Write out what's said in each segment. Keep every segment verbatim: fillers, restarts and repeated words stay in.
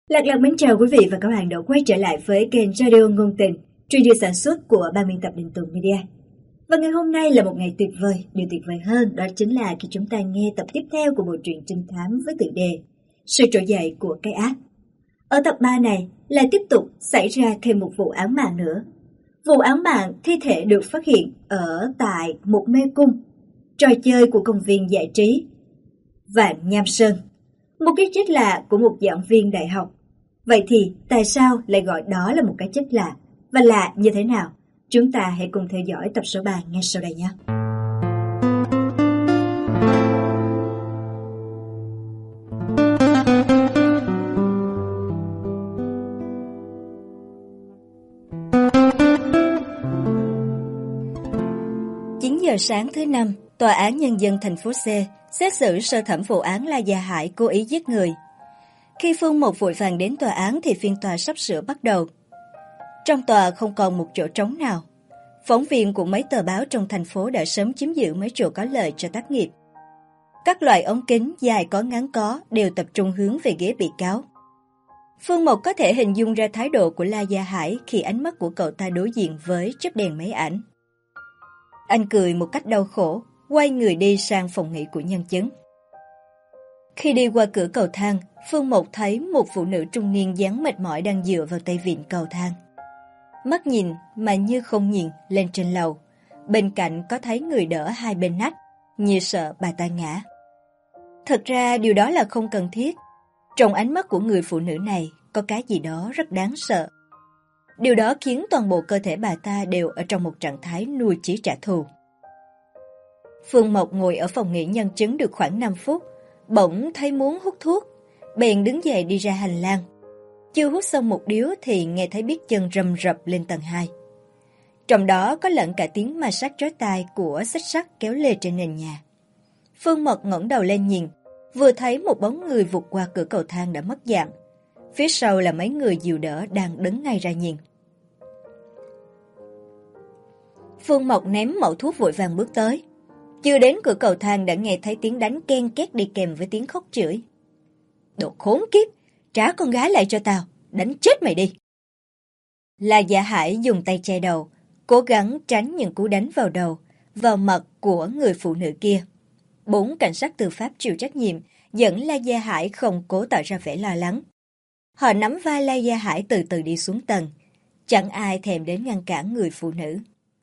Lạc Lạc mến chào quý vị và các bạn đã quay trở lại với kênh Radio Ngôn Tình, radio sản xuất của ban biên tập Đình Tùng Media. Và ngày hôm nay là một ngày tuyệt vời, điều tuyệt vời hơn đó chính là khi chúng ta nghe tập tiếp theo của bộ truyện trinh thám với tựa đề Sự trỗi dậy của cái ác. Ở tập ba này lại tiếp tục xảy ra thêm một vụ án mạng nữa. Vụ án mạng thi thể được phát hiện ở tại một mê cung, trò chơi của công viên giải trí Vạn Nham Sơn. Một cái chết lạ của một giảng viên đại học. Vậy thì tại sao lại gọi đó là một cái chết lạ? Và lạ như thế nào? Chúng ta hãy cùng theo dõi tập số ba ngay sau đây nhé. chín giờ sáng thứ năm, Tòa án Nhân dân thành phố C xét xử sơ thẩm vụ án La Gia Hải cố ý giết người. Khi Phương Mộc vội vàng đến tòa án thì phiên tòa sắp sửa bắt đầu. Trong tòa không còn một chỗ trống nào. Phóng viên của mấy tờ báo trong thành phố đã sớm chiếm giữ mấy chỗ có lợi cho tác nghiệp. Các loại ống kính dài có ngắn có đều tập trung hướng về ghế bị cáo. Phương Mộc có thể hình dung ra thái độ của La Gia Hải khi ánh mắt của cậu ta đối diện với chiếc đèn máy ảnh. Anh cười một cách đau khổ, quay người đi sang phòng nghỉ của nhân chứng. Khi đi qua cửa cầu thang, Phương Mộc thấy một phụ nữ trung niên dáng mệt mỏi đang dựa vào tay vịn cầu thang. Mắt nhìn mà như không nhìn lên trên lầu. Bên cạnh có thấy người đỡ hai bên nách, như sợ bà ta ngã. Thật ra điều đó là không cần thiết. Trong ánh mắt của người phụ nữ này có cái gì đó rất đáng sợ. Điều đó khiến toàn bộ cơ thể bà ta đều ở trong một trạng thái nuôi chí trả thù. Phương Mộc ngồi ở phòng nghỉ nhân chứng được khoảng năm phút, bỗng thấy muốn hút thuốc, bèn đứng dậy đi ra hành lang. Chưa hút xong một điếu thì nghe thấy biết chân rầm rập lên tầng hai. Trong đó có lẫn cả tiếng ma sát chói tai của xích sắt kéo lê trên nền nhà. Phương Mộc ngẩng đầu lên nhìn, vừa thấy một bóng người vụt qua cửa cầu thang đã mất dạng. Phía sau là mấy người dìu đỡ đang đứng ngay ra nhìn. Phương Mộc ném mẩu thuốc vội vàng bước tới. Chưa đến cửa cầu thang đã nghe thấy tiếng đánh ken két đi kèm với tiếng khóc chửi. Đồ khốn kiếp, trả con gái lại cho tao, đánh chết mày đi. La Gia Hải dùng tay che đầu, cố gắng tránh những cú đánh vào đầu, vào mặt của người phụ nữ kia. Bốn cảnh sát tư pháp chịu trách nhiệm, dẫn La Gia Hải không cố tạo ra vẻ lo lắng. Họ nắm vai La Gia Hải từ từ đi xuống tầng, chẳng ai thèm đến ngăn cản người phụ nữ.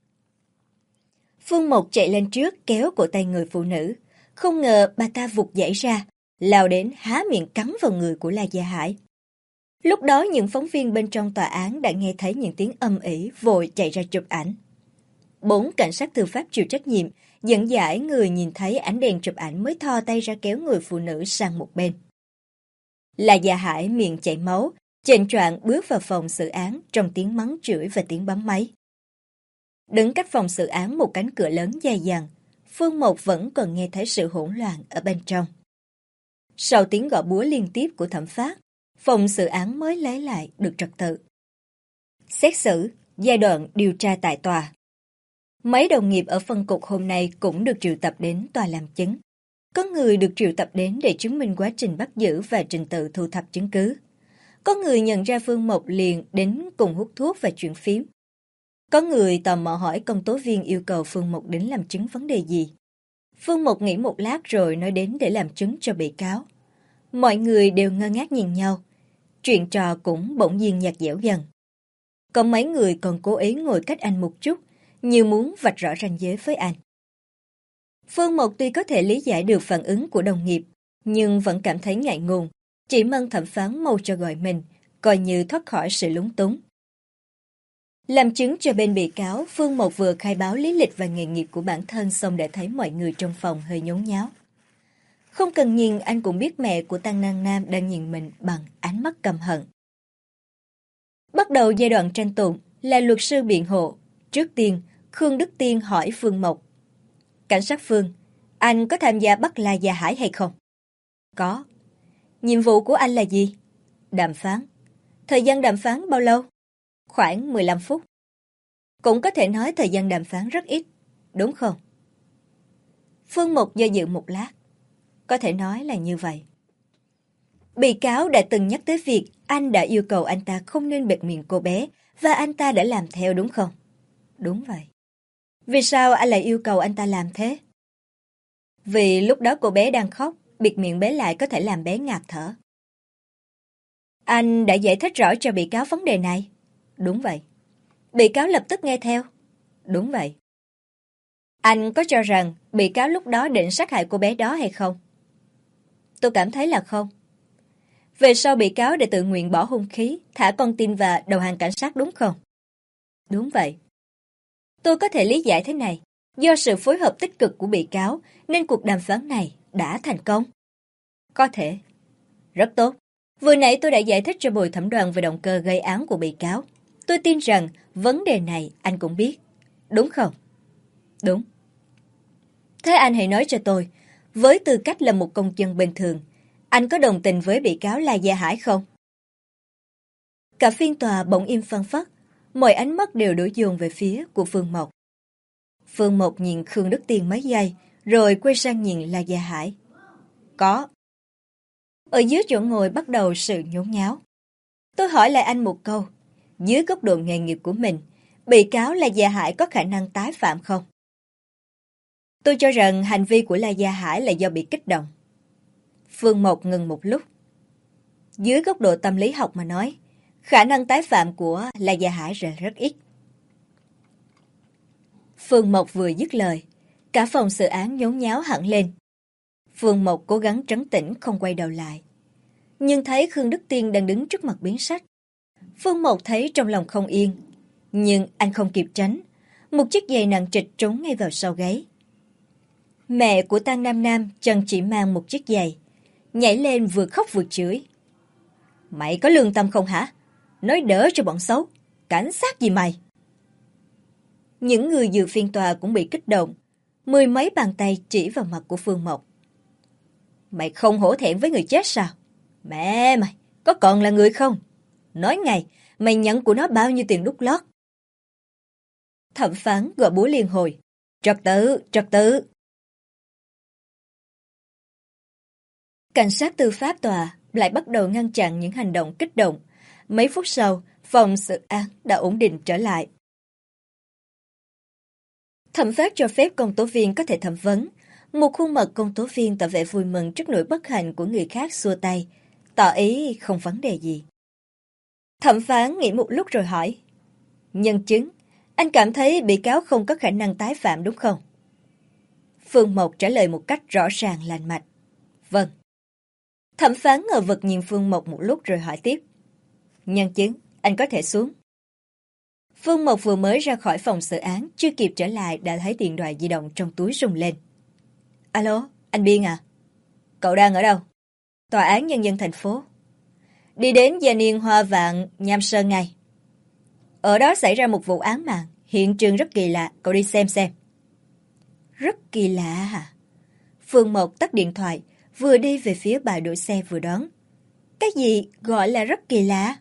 Phương Mộc chạy lên trước kéo cổ tay người phụ nữ, không ngờ bà ta vụt dãy ra, lao đến há miệng cắn vào người của La Gia Hải. Lúc đó những phóng viên bên trong tòa án đã nghe thấy những tiếng âm ỉ vội chạy ra chụp ảnh. Bốn cảnh sát tư pháp chịu trách nhiệm, dẫn giải người nhìn thấy ánh đèn chụp ảnh mới thò tay ra kéo người phụ nữ sang một bên. La Gia Hải miệng chảy máu, chệnh choạng bước vào phòng xử án trong tiếng mắng chửi và tiếng bấm máy. Đứng cách phòng xử án một cánh cửa lớn dài dằng, Phương Mộc vẫn còn nghe thấy sự hỗn loạn ở bên trong. Sau tiếng gõ búa liên tiếp của thẩm phán, phòng xử án mới lấy lại được trật tự. Xét xử, giai đoạn điều tra tại tòa. Mấy đồng nghiệp ở phân cục hôm nay cũng được triệu tập đến tòa làm chứng. Có người được triệu tập đến để chứng minh quá trình bắt giữ và trình tự thu thập chứng cứ. Có người nhận ra Phương Mộc liền đến cùng hút thuốc và chuyện phím. Có người tò mò hỏi công tố viên yêu cầu Phương Mộc đến làm chứng vấn đề gì. Phương Mộc nghĩ một lát rồi nói đến để làm chứng cho bị cáo. Mọi người đều ngơ ngác nhìn nhau. Chuyện trò cũng bỗng nhiên nhạt nhẽo dần. Có mấy người còn cố ý ngồi cách anh một chút, như muốn vạch rõ ranh giới với anh. Phương Mộc tuy có thể lý giải được phản ứng của đồng nghiệp, nhưng vẫn cảm thấy ngại ngùng, chỉ mong thẩm phán mau cho gọi mình, coi như thoát khỏi sự lúng túng. Làm chứng cho bên bị cáo, Phương Mộc vừa khai báo lý lịch và nghề nghiệp của bản thân xong đã thấy mọi người trong phòng hơi nhốn nháo. Không cần nhìn anh cũng biết mẹ của Tăng Năng Nam đang nhìn mình bằng ánh mắt căm hận. Bắt đầu giai đoạn tranh tụng là luật sư biện hộ. Trước tiên, Khương Đức Tiên hỏi Phương Mộc. Cảnh sát Phương, anh có tham gia bắt La Gia Hải hay không? Có. Nhiệm vụ của anh là gì? Đàm phán. Thời gian đàm phán bao lâu? Khoảng mười lăm phút. Cũng có thể nói thời gian đàm phán rất ít, đúng không? Phương Mộc do dự một lát. Có thể nói là như vậy. Bị cáo đã từng nhắc tới việc anh đã yêu cầu anh ta không nên bịt miệng cô bé và anh ta đã làm theo đúng không? Đúng vậy. Vì sao anh lại yêu cầu anh ta làm thế? Vì lúc đó cô bé đang khóc, bịt miệng bé lại có thể làm bé ngạt thở. Anh đã giải thích rõ cho bị cáo vấn đề này? Đúng vậy. Bị cáo lập tức nghe theo? Đúng vậy. Anh có cho rằng bị cáo lúc đó định sát hại cô bé đó hay không? Tôi cảm thấy là không. Về sau bị cáo đã tự nguyện bỏ hung khí, thả con tin và đầu hàng cảnh sát đúng không? Đúng vậy. Tôi có thể lý giải thế này. Do sự phối hợp tích cực của bị cáo nên cuộc đàm phán này đã thành công. Có thể. Rất tốt. Vừa nãy tôi đã giải thích cho bồi thẩm đoàn về động cơ gây án của bị cáo. Tôi tin rằng vấn đề này anh cũng biết. Đúng không? Đúng. Thế anh hãy nói cho tôi, với tư cách là một công dân bình thường, anh có đồng tình với bị cáo La Gia Hải không? Cả phiên tòa bỗng im phăng phắc, mọi ánh mắt đều đổ dồn về phía của Phương Mộc. Phương Mộc nhìn Khương Đức Tiên mấy giây, rồi quay sang nhìn La Gia Hải. Có. Ở dưới chỗ ngồi bắt đầu sự nhốn nháo. Tôi hỏi lại anh một câu, dưới góc độ nghề nghiệp của mình, bị cáo La Gia Hải có khả năng tái phạm không? Tôi cho rằng hành vi của La Gia Hải là do bị kích động. Phương Mộc ngừng một lúc. Dưới góc độ tâm lý học mà nói, khả năng tái phạm của La Gia Hải là rất ít. Phương Mộc vừa dứt lời, cả phòng xử án nhốn nháo hẳn lên. Phương Mộc cố gắng trấn tĩnh không quay đầu lại. Nhưng thấy Khương Đức Tiên đang đứng trước mặt biến sách. Phương Mộc thấy trong lòng không yên. Nhưng anh không kịp tránh. Một chiếc giày nặng trịch trúng ngay vào sau gáy. Mẹ của Tăng Nam Nam chân chỉ mang một chiếc giày. Nhảy lên vừa khóc vừa chửi. Mày có lương tâm không hả? Nói đỡ cho bọn xấu. Cảnh sát gì mày? Những người dự phiên tòa cũng bị kích động. Mười mấy bàn tay chỉ vào mặt của Phương Mộc. Mày không hổ thẹn với người chết sao? Mẹ mày, có còn là người không? Nói ngay, mày nhận của nó bao nhiêu tiền đút lót? Thẩm phán gọi búa liên hồi. Trật tự, trật tự. Cảnh sát tư pháp tòa lại bắt đầu ngăn chặn những hành động kích động. Mấy phút sau, phòng xử án đã ổn định trở lại. Thẩm phán cho phép công tố viên có thể thẩm vấn. Một khuôn mặt công tố viên tỏ vẻ vui mừng trước nỗi bất hạnh của người khác xua tay, tỏ ý không vấn đề gì. Thẩm phán nghĩ một lúc rồi hỏi. Nhân chứng, anh cảm thấy bị cáo không có khả năng tái phạm đúng không? Phương Mộc trả lời một cách rõ ràng lành mạch. Vâng. Thẩm phán ngờ vực nhìn Phương Mộc một lúc rồi hỏi tiếp. Nhân chứng, anh có thể xuống. Phương Mộc vừa mới ra khỏi phòng xử án, chưa kịp trở lại đã thấy điện thoại di động trong túi rung lên. Alo, anh Biên à? Cậu đang ở đâu? Tòa án Nhân dân thành phố. Đi đến Gia Niên Hoa Vạn, Nham Sơn ngay. Ở đó xảy ra một vụ án mạng, hiện trường rất kỳ lạ, cậu đi xem xem. Rất kỳ lạ hả? Phương Mộc tắt điện thoại, vừa đi về phía bãi đỗ xe vừa đón. Cái gì gọi là rất kỳ lạ?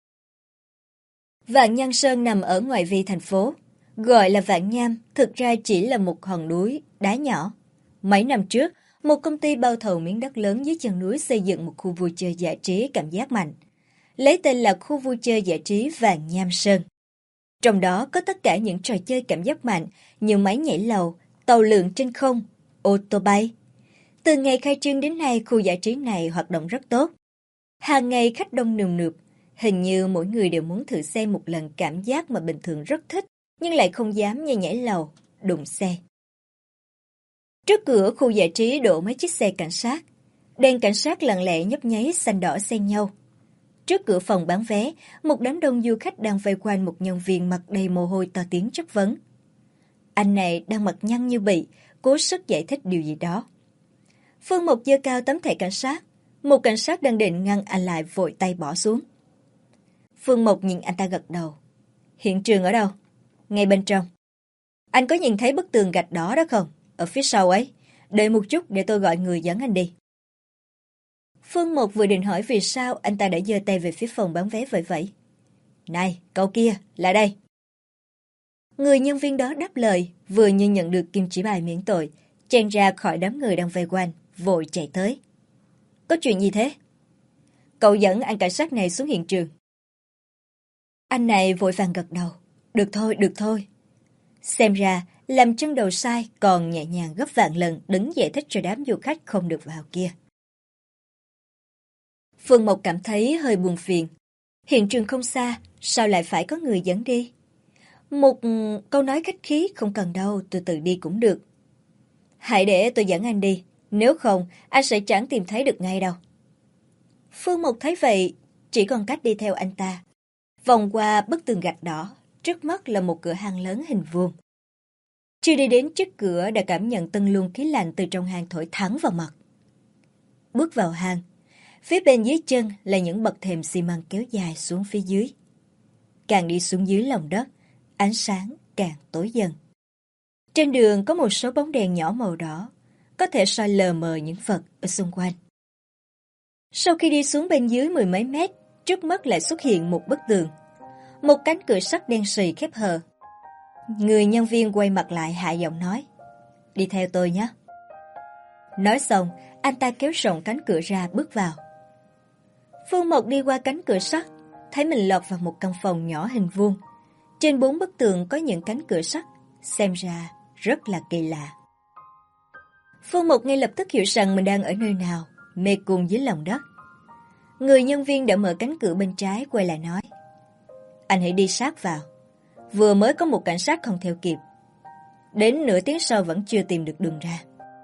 Vạn Nham Sơn nằm ở ngoại vi thành phố. Gọi là Vạn Nham, thực ra chỉ là một hòn núi, đá nhỏ. Mấy năm trước, một công ty bao thầu miếng đất lớn dưới chân núi xây dựng một khu vui chơi giải trí cảm giác mạnh. Lấy tên là khu vui chơi giải trí Vạn Nham Sơn. Trong đó có tất cả những trò chơi cảm giác mạnh như máy nhảy lầu, tàu lượn trên không, ô tô bay. Từ ngày khai trương đến nay, khu giải trí này hoạt động rất tốt. Hàng ngày khách đông nườm nượp, hình như mỗi người đều muốn thử xem một lần cảm giác mà bình thường rất thích, nhưng lại không dám như nhảy lầu, đụng xe. Trước cửa khu giải trí đổ mấy chiếc xe cảnh sát. Đèn cảnh sát lặng lẽ nhấp nháy xanh đỏ xen nhau. Trước cửa phòng bán vé, một đám đông du khách đang vây quanh một nhân viên mặt đầy mồ hôi to tiếng chất vấn. Anh này đang mặt nhăn như bị, cố sức giải thích điều gì đó. Phương Mộc giơ cao tấm thẻ cảnh sát. Một cảnh sát đang định ngăn anh lại vội tay bỏ xuống. Phương Mộc nhìn anh ta gật đầu. Hiện trường ở đâu? Ngay bên trong. Anh có nhìn thấy bức tường gạch đỏ đó không? Ở phía sau ấy. Đợi một chút để tôi gọi người dẫn anh đi. Phương Mộc vừa định hỏi vì sao anh ta đã giơ tay về phía phòng bán vé vậy vậy. Này, cậu kia, lại đây. Người nhân viên đó đáp lời, vừa như nhận được kim chỉ bài miễn tội, chen ra khỏi đám người đang vây quanh, vội chạy tới. Có chuyện gì thế? Cậu dẫn anh cảnh sát này xuống hiện trường. Anh này vội vàng gật đầu. Được thôi, được thôi. Xem ra, làm chân đầu sai còn nhẹ nhàng gấp vạn lần đứng giải thích cho đám du khách không được vào kia. Phương Mộc cảm thấy hơi buồn phiền. Hiện trường không xa, sao lại phải có người dẫn đi? Một câu nói khách khí, không cần đâu, tôi tự đi cũng được. Hãy để tôi dẫn anh đi, nếu không anh sẽ chẳng tìm thấy được ngay đâu. Phương Mộc thấy vậy, chỉ còn cách đi theo anh ta. Vòng qua bức tường gạch đỏ, trước mắt là một cửa hàng lớn hình vuông. Chưa đi đến trước cửa đã cảm nhận từng luồng khí lạnh từ trong hang thổi thẳng vào mặt. Bước vào hang, phía bên dưới chân là những bậc thềm xi măng kéo dài xuống phía dưới. Càng đi xuống dưới lòng đất, ánh sáng càng tối dần. Trên đường có một số bóng đèn nhỏ màu đỏ, có thể soi lờ mờ những vật ở xung quanh. Sau khi đi xuống bên dưới mười mấy mét, trước mắt lại xuất hiện một bức tường. Một cánh cửa sắt đen sì khép hờ. Người nhân viên quay mặt lại hạ giọng nói, đi theo tôi nhé. Nói xong, anh ta kéo rộng cánh cửa ra bước vào. Phương Mộc đi qua cánh cửa sắt, thấy mình lọt vào một căn phòng nhỏ hình vuông. Trên bốn bức tường có những cánh cửa sắt, xem ra rất là kỳ lạ. Phương Mộc ngay lập tức hiểu rằng mình đang ở nơi nào, mê cung dưới lòng đất. Người nhân viên đã mở cánh cửa bên trái quay lại nói, anh hãy đi sát vào. Vừa mới có một cảnh sát không theo kịp. Đến nửa tiếng sau vẫn chưa tìm được đường ra.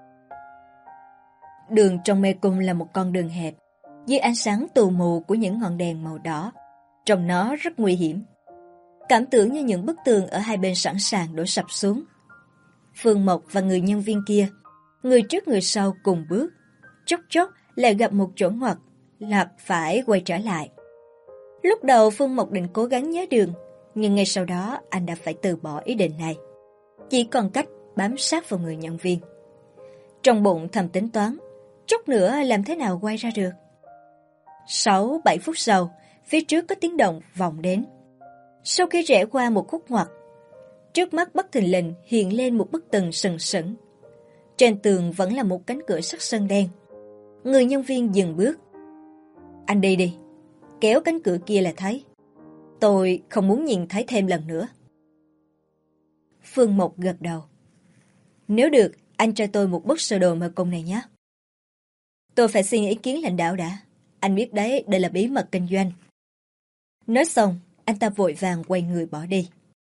Đường trong mê cung là một con đường hẹp, dưới ánh sáng tù mù của những ngọn đèn màu đỏ. Trong nó rất nguy hiểm. Cảm tưởng như những bức tường ở hai bên sẵn sàng đổ sập xuống. Phương Mộc và người nhân viên kia, người trước người sau cùng bước, chốc chốc lại gặp một chỗ ngoặt, lạc phải quay trở lại. Lúc đầu Phương Mộc định cố gắng nhớ đường, nhưng ngay sau đó anh đã phải từ bỏ ý định này. Chỉ còn cách bám sát vào người nhân viên. Trong bụng thầm tính toán, chút nữa làm thế nào quay ra được. Sáu, bảy phút sau, phía trước có tiếng động vọng đến. Sau khi rẽ qua một khúc ngoặt, trước mắt bất thình lình hiện lên một bức tường sừng sững. Trên tường vẫn là một cánh cửa sắt sơn đen. Người nhân viên dừng bước. Anh đi đi, kéo cánh cửa kia là thấy. Tôi không muốn nhìn thấy thêm lần nữa. Phương Mộc gật đầu. Nếu được, anh cho tôi một bức sơ đồ mê cung này nhé. Tôi phải xin ý kiến lãnh đạo đã. Anh biết đấy, đây là bí mật kinh doanh. Nói xong, anh ta vội vàng quay người bỏ đi.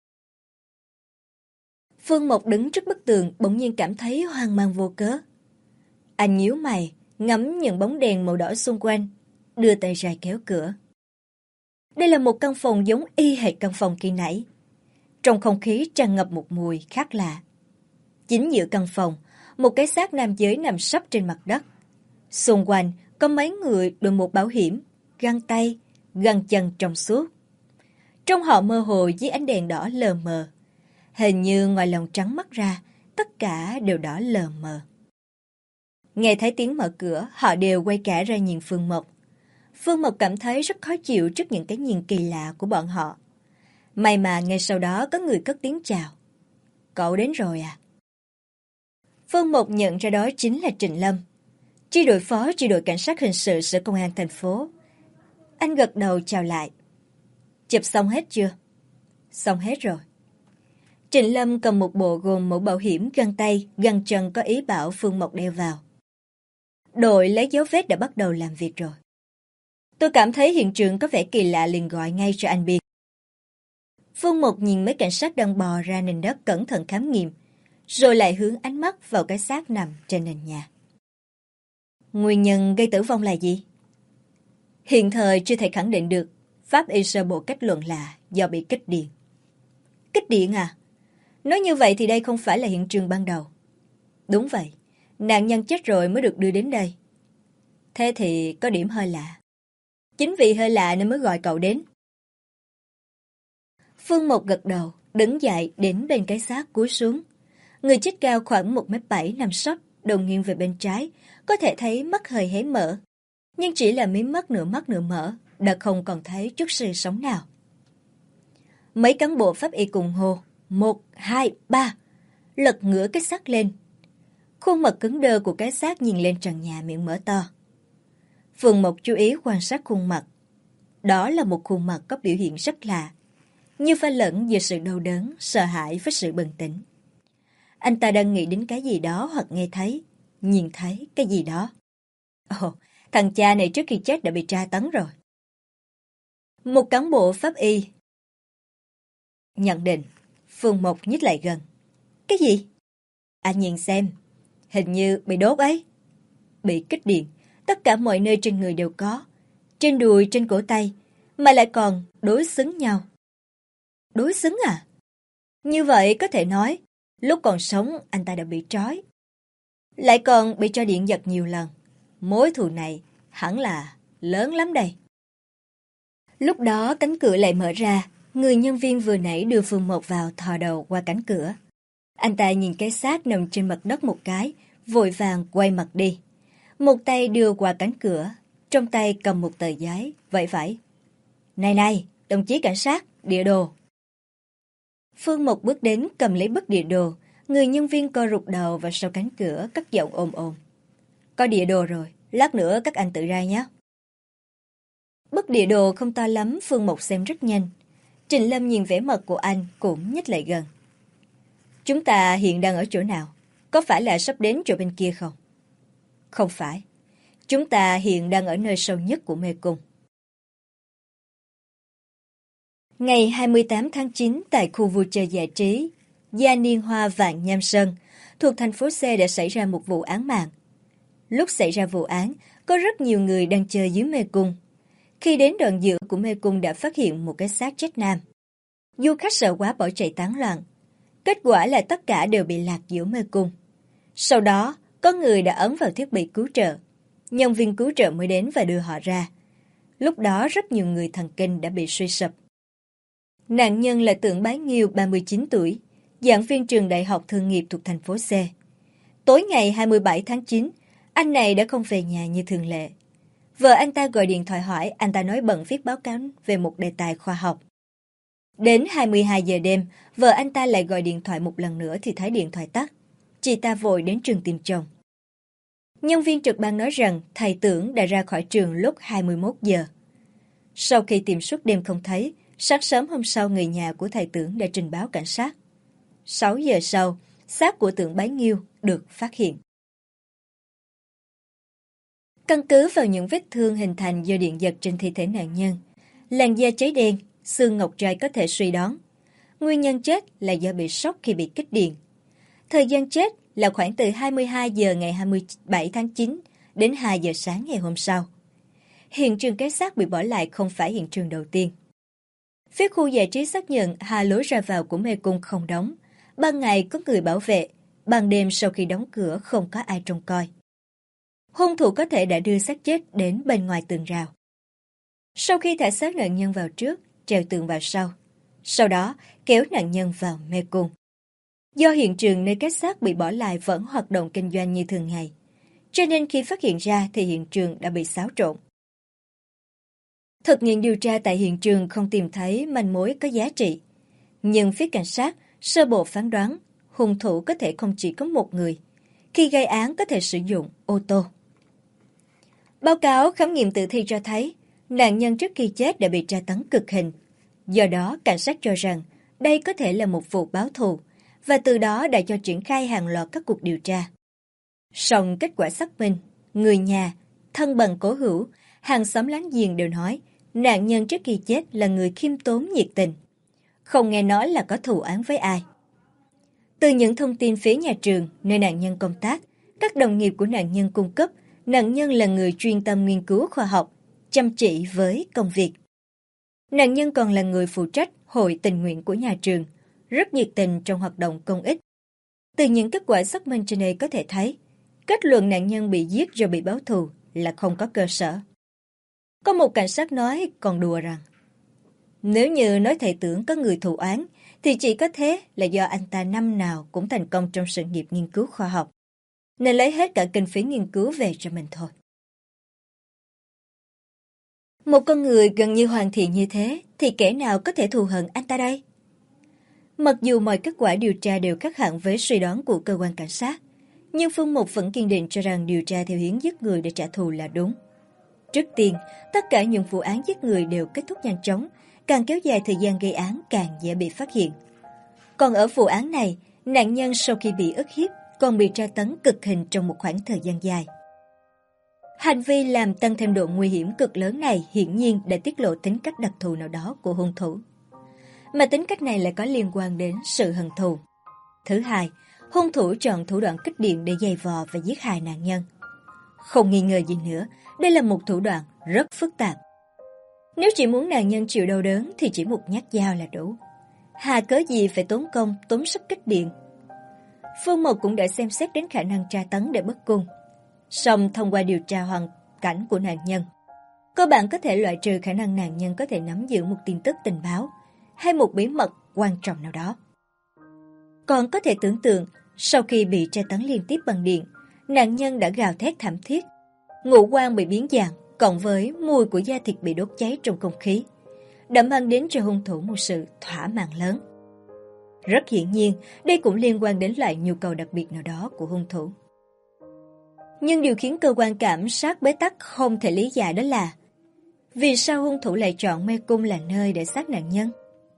Phương Mộc đứng trước bức tường bỗng nhiên cảm thấy hoang mang vô cớ. Anh nhíu mày, ngắm những bóng đèn màu đỏ xung quanh, đưa tay ra kéo cửa. Đây là một căn phòng giống y hệt căn phòng khi nãy. Trong không khí tràn ngập một mùi khác lạ. Chính giữa căn phòng, một cái xác nam giới nằm sấp trên mặt đất. Xung quanh có mấy người đội một bảo hiểm, găng tay, găng chân trong suốt. Trong họ mơ hồ dưới ánh đèn đỏ lờ mờ. Hình như ngoài lòng trắng mắt ra, tất cả đều đỏ lờ mờ. Nghe thấy tiếng mở cửa, họ đều quay cả ra nhìn Phương Mộc. Phương Mộc cảm thấy rất khó chịu trước những cái nhìn kỳ lạ của bọn họ. May mà ngay sau đó có người cất tiếng chào. Cậu đến rồi à? Phương Mộc nhận ra đó chính là Trịnh Lâm, chi đội phó chi đội cảnh sát hình sự sở công an thành phố. Anh gật đầu chào lại. Chụp xong hết chưa? Xong hết rồi. Trịnh Lâm cầm một bộ gồm mũ bảo hiểm, găng tay, găng chân có ý bảo Phương Mộc đeo vào. Đội lấy dấu vết đã bắt đầu làm việc rồi. Tôi cảm thấy hiện trường có vẻ kỳ lạ liền gọi ngay cho anh biết. Phương Mộc nhìn mấy cảnh sát đang bò ra nền đất cẩn thận khám nghiệm, rồi lại hướng ánh mắt vào cái xác nằm trên nền nhà. Nguyên nhân gây tử vong là gì? Hiện thời chưa thể khẳng định được. Pháp y sơ bộ kết luận là do bị kích điện. Kích điện à? Nói như vậy thì đây không phải là hiện trường ban đầu. Đúng vậy, nạn nhân chết rồi mới được đưa đến đây. Thế thì có điểm hơi lạ. Chính vì hơi lạ nên mới gọi cậu đến. Phương Mộc gật đầu, đứng dậy đến bên cái xác cúi xuống. Người chết cao khoảng một mét bảy nằm sấp, đầu nghiêng về bên trái, có thể thấy mắt hơi hé mở. Nhưng chỉ là mí mắt nửa mắt nửa mở, đã không còn thấy chút sự sống nào. Mấy cán bộ pháp y cùng hô, một, hai, ba, lật ngửa cái xác lên. Khuôn mặt cứng đơ của cái xác nhìn lên trần nhà miệng mở to. Phương Mộc chú ý quan sát khuôn mặt. Đó là một khuôn mặt có biểu hiện rất lạ, như pha lẫn giữa sự đau đớn, sợ hãi với sự bừng tỉnh. Anh ta đang nghĩ đến cái gì đó hoặc nghe thấy, nhìn thấy cái gì đó. Ồ, thằng cha này trước khi chết đã bị tra tấn rồi. Một cán bộ pháp y nhận định. Phương Mộc nhích lại gần. Cái gì? Anh nhìn xem. Hình như bị đốt ấy. Bị kích điện. Tất cả mọi nơi trên người đều có. Trên đùi, trên cổ tay. Mà lại còn đối xứng nhau. Đối xứng à? Như vậy có thể nói, lúc còn sống anh ta đã bị trói. Lại còn bị cho điện giật nhiều lần. Mối thù này hẳn là lớn lắm đây. Lúc đó cánh cửa lại mở ra. Người nhân viên vừa nãy đưa Phương Mộc vào thò đầu qua cánh cửa. Anh ta nhìn cái xác nằm trên mặt đất một cái, vội vàng quay mặt đi. Một tay đưa qua cánh cửa, trong tay cầm một tờ giấy, vẫy vẫy. Này này, đồng chí cảnh sát, địa đồ. Phương Mộc bước đến cầm lấy bức địa đồ, người nhân viên co rụt đầu vào sau cánh cửa, cất giọng ồm ồm. Có địa đồ rồi, lát nữa các anh tự ra nhé. Bức địa đồ không to lắm, Phương Mộc xem rất nhanh. Trình Lâm nhìn vẻ mặt của anh cũng nhích lại gần. Chúng ta hiện đang ở chỗ nào? Có phải là sắp đến chỗ bên kia không? Không phải. Chúng ta hiện đang ở nơi sâu nhất của mê cung. Ngày hai mươi tám tháng chín tại khu vui chơi giải trí Gia Niên Hoa Vạn Nham Sơn thuộc thành phố C đã xảy ra một vụ án mạng. Lúc xảy ra vụ án, có rất nhiều người đang chơi dưới mê cung. Khi đến đoạn giữa của mê cung đã phát hiện một cái xác chết nam. Du khách sợ quá bỏ chạy tán loạn. Kết quả là tất cả đều bị lạc giữa mê cung. Sau đó, có người đã ấn vào thiết bị cứu trợ. Nhân viên cứu trợ mới đến và đưa họ ra. Lúc đó rất nhiều người thần kinh đã bị suy sụp. Nạn nhân là Tưởng Bái Nghiêu, ba mươi chín tuổi, giảng viên trường đại học thương nghiệp thuộc thành phố C. Tối ngày hai mươi bảy tháng chín, anh này đã không về nhà như thường lệ. Vợ anh ta gọi điện thoại hỏi, anh ta nói bận viết báo cáo về một đề tài khoa học. Đến hai mươi hai giờ đêm, vợ anh ta lại gọi điện thoại một lần nữa thì thấy điện thoại tắt. Chị ta vội đến trường tìm chồng. Nhân viên trực ban nói rằng thầy Tưởng đã ra khỏi trường lúc hai mươi mốt giờ. Sau khi tìm suốt đêm không thấy, sáng sớm hôm sau người nhà của thầy Tưởng đã trình báo cảnh sát. sáu giờ sau, xác của Tưởng Bái Nghiêu được phát hiện. Căn cứ vào những vết thương hình thành do điện giật trên thi thể nạn nhân, làn da cháy đen, xương ngọc trai có thể suy đoán. Nguyên nhân chết là do bị sốc khi bị kích điện. Thời gian chết là khoảng từ hai mươi hai giờ ngày hai mươi bảy tháng chín đến hai giờ sáng ngày hôm sau. Hiện trường cái xác bị bỏ lại không phải hiện trường đầu tiên. Phía khu giải trí xác nhận hai lối ra vào của mê cung không đóng. Ban ngày có người bảo vệ, ban đêm sau khi đóng cửa không có ai trông coi. Hung thủ có thể đã đưa xác chết đến bên ngoài tường rào. Sau khi thả xác nạn nhân vào trước, treo tường vào sau. Sau đó kéo nạn nhân vào mê cung. Do hiện trường nơi cái xác bị bỏ lại vẫn hoạt động kinh doanh như thường ngày, cho nên khi phát hiện ra thì hiện trường đã bị xáo trộn. Thực nghiệm điều tra tại hiện trường không tìm thấy manh mối có giá trị, nhưng phía cảnh sát sơ bộ phán đoán hung thủ có thể không chỉ có một người, khi gây án có thể sử dụng ô tô. Báo cáo khám nghiệm tử thi cho thấy nạn nhân trước khi chết đã bị tra tấn cực hình. Do đó, cảnh sát cho rằng đây có thể là một vụ báo thù, và từ đó đã cho triển khai hàng loạt các cuộc điều tra. Song kết quả xác minh, người nhà, thân bằng cố hữu, hàng xóm láng giềng đều nói nạn nhân trước khi chết là người khiêm tốn nhiệt tình, không nghe nói là có thù oán với ai. Từ những thông tin phía nhà trường, nơi nạn nhân công tác, các đồng nghiệp của nạn nhân cung cấp, nạn nhân là người chuyên tâm nghiên cứu khoa học, chăm chỉ với công việc. Nạn nhân còn là người phụ trách hội tình nguyện của nhà trường, rất nhiệt tình trong hoạt động công ích. Từ những kết quả xác minh trên đây có thể thấy, kết luận nạn nhân bị giết do bị báo thù là không có cơ sở. Có một cảnh sát nói còn đùa rằng, nếu như nói thầy Tưởng có người thù oán, thì chỉ có thế là do anh ta năm nào cũng thành công trong sự nghiệp nghiên cứu khoa học, nên lấy hết cả kinh phí nghiên cứu về cho mình thôi. Một con người gần như hoàn thiện như thế, thì kẻ nào có thể thù hận anh ta đây? Mặc dù mọi kết quả điều tra đều khác hẳn với suy đoán của cơ quan cảnh sát, nhưng Phương Mục vẫn kiên định cho rằng điều tra theo hướng giết người để trả thù là đúng. Trước tiên, tất cả những vụ án giết người đều kết thúc nhanh chóng, càng kéo dài thời gian gây án càng dễ bị phát hiện. Còn ở vụ án này, nạn nhân sau khi bị ức hiếp còn bị tra tấn cực hình trong một khoảng thời gian dài. Hành vi làm tăng thêm độ nguy hiểm cực lớn này hiển nhiên đã tiết lộ tính cách đặc thù nào đó của hung thủ. Mà tính cách này lại có liên quan đến sự hận thù. Thứ hai, hung thủ chọn thủ đoạn kích điện để giày vò và giết hại nạn nhân. Không nghi ngờ gì nữa, đây là một thủ đoạn rất phức tạp. Nếu chỉ muốn nạn nhân chịu đau đớn thì chỉ một nhát dao là đủ. Hà cớ gì phải tốn công, tốn sức kích điện. Phương Mộc cũng đã xem xét đến khả năng tra tấn để bức cung. Song thông qua điều tra hoàn cảnh của nạn nhân, cơ bản có thể loại trừ khả năng nạn nhân có thể nắm giữ một tin tức tình báo hay một bí mật quan trọng nào đó. Còn có thể tưởng tượng, sau khi bị tra tấn liên tiếp bằng điện, nạn nhân đã gào thét thảm thiết, ngũ quan bị biến dạng, cộng với mùi của da thịt bị đốt cháy trong không khí, đã mang đến cho hung thủ một sự thỏa mãn lớn. Rất hiển nhiên, đây cũng liên quan đến loại nhu cầu đặc biệt nào đó của hung thủ. Nhưng điều khiến cơ quan cảm sát bế tắc không thể lý giải đó là vì sao hung thủ lại chọn mê cung là nơi để sát nạn nhân?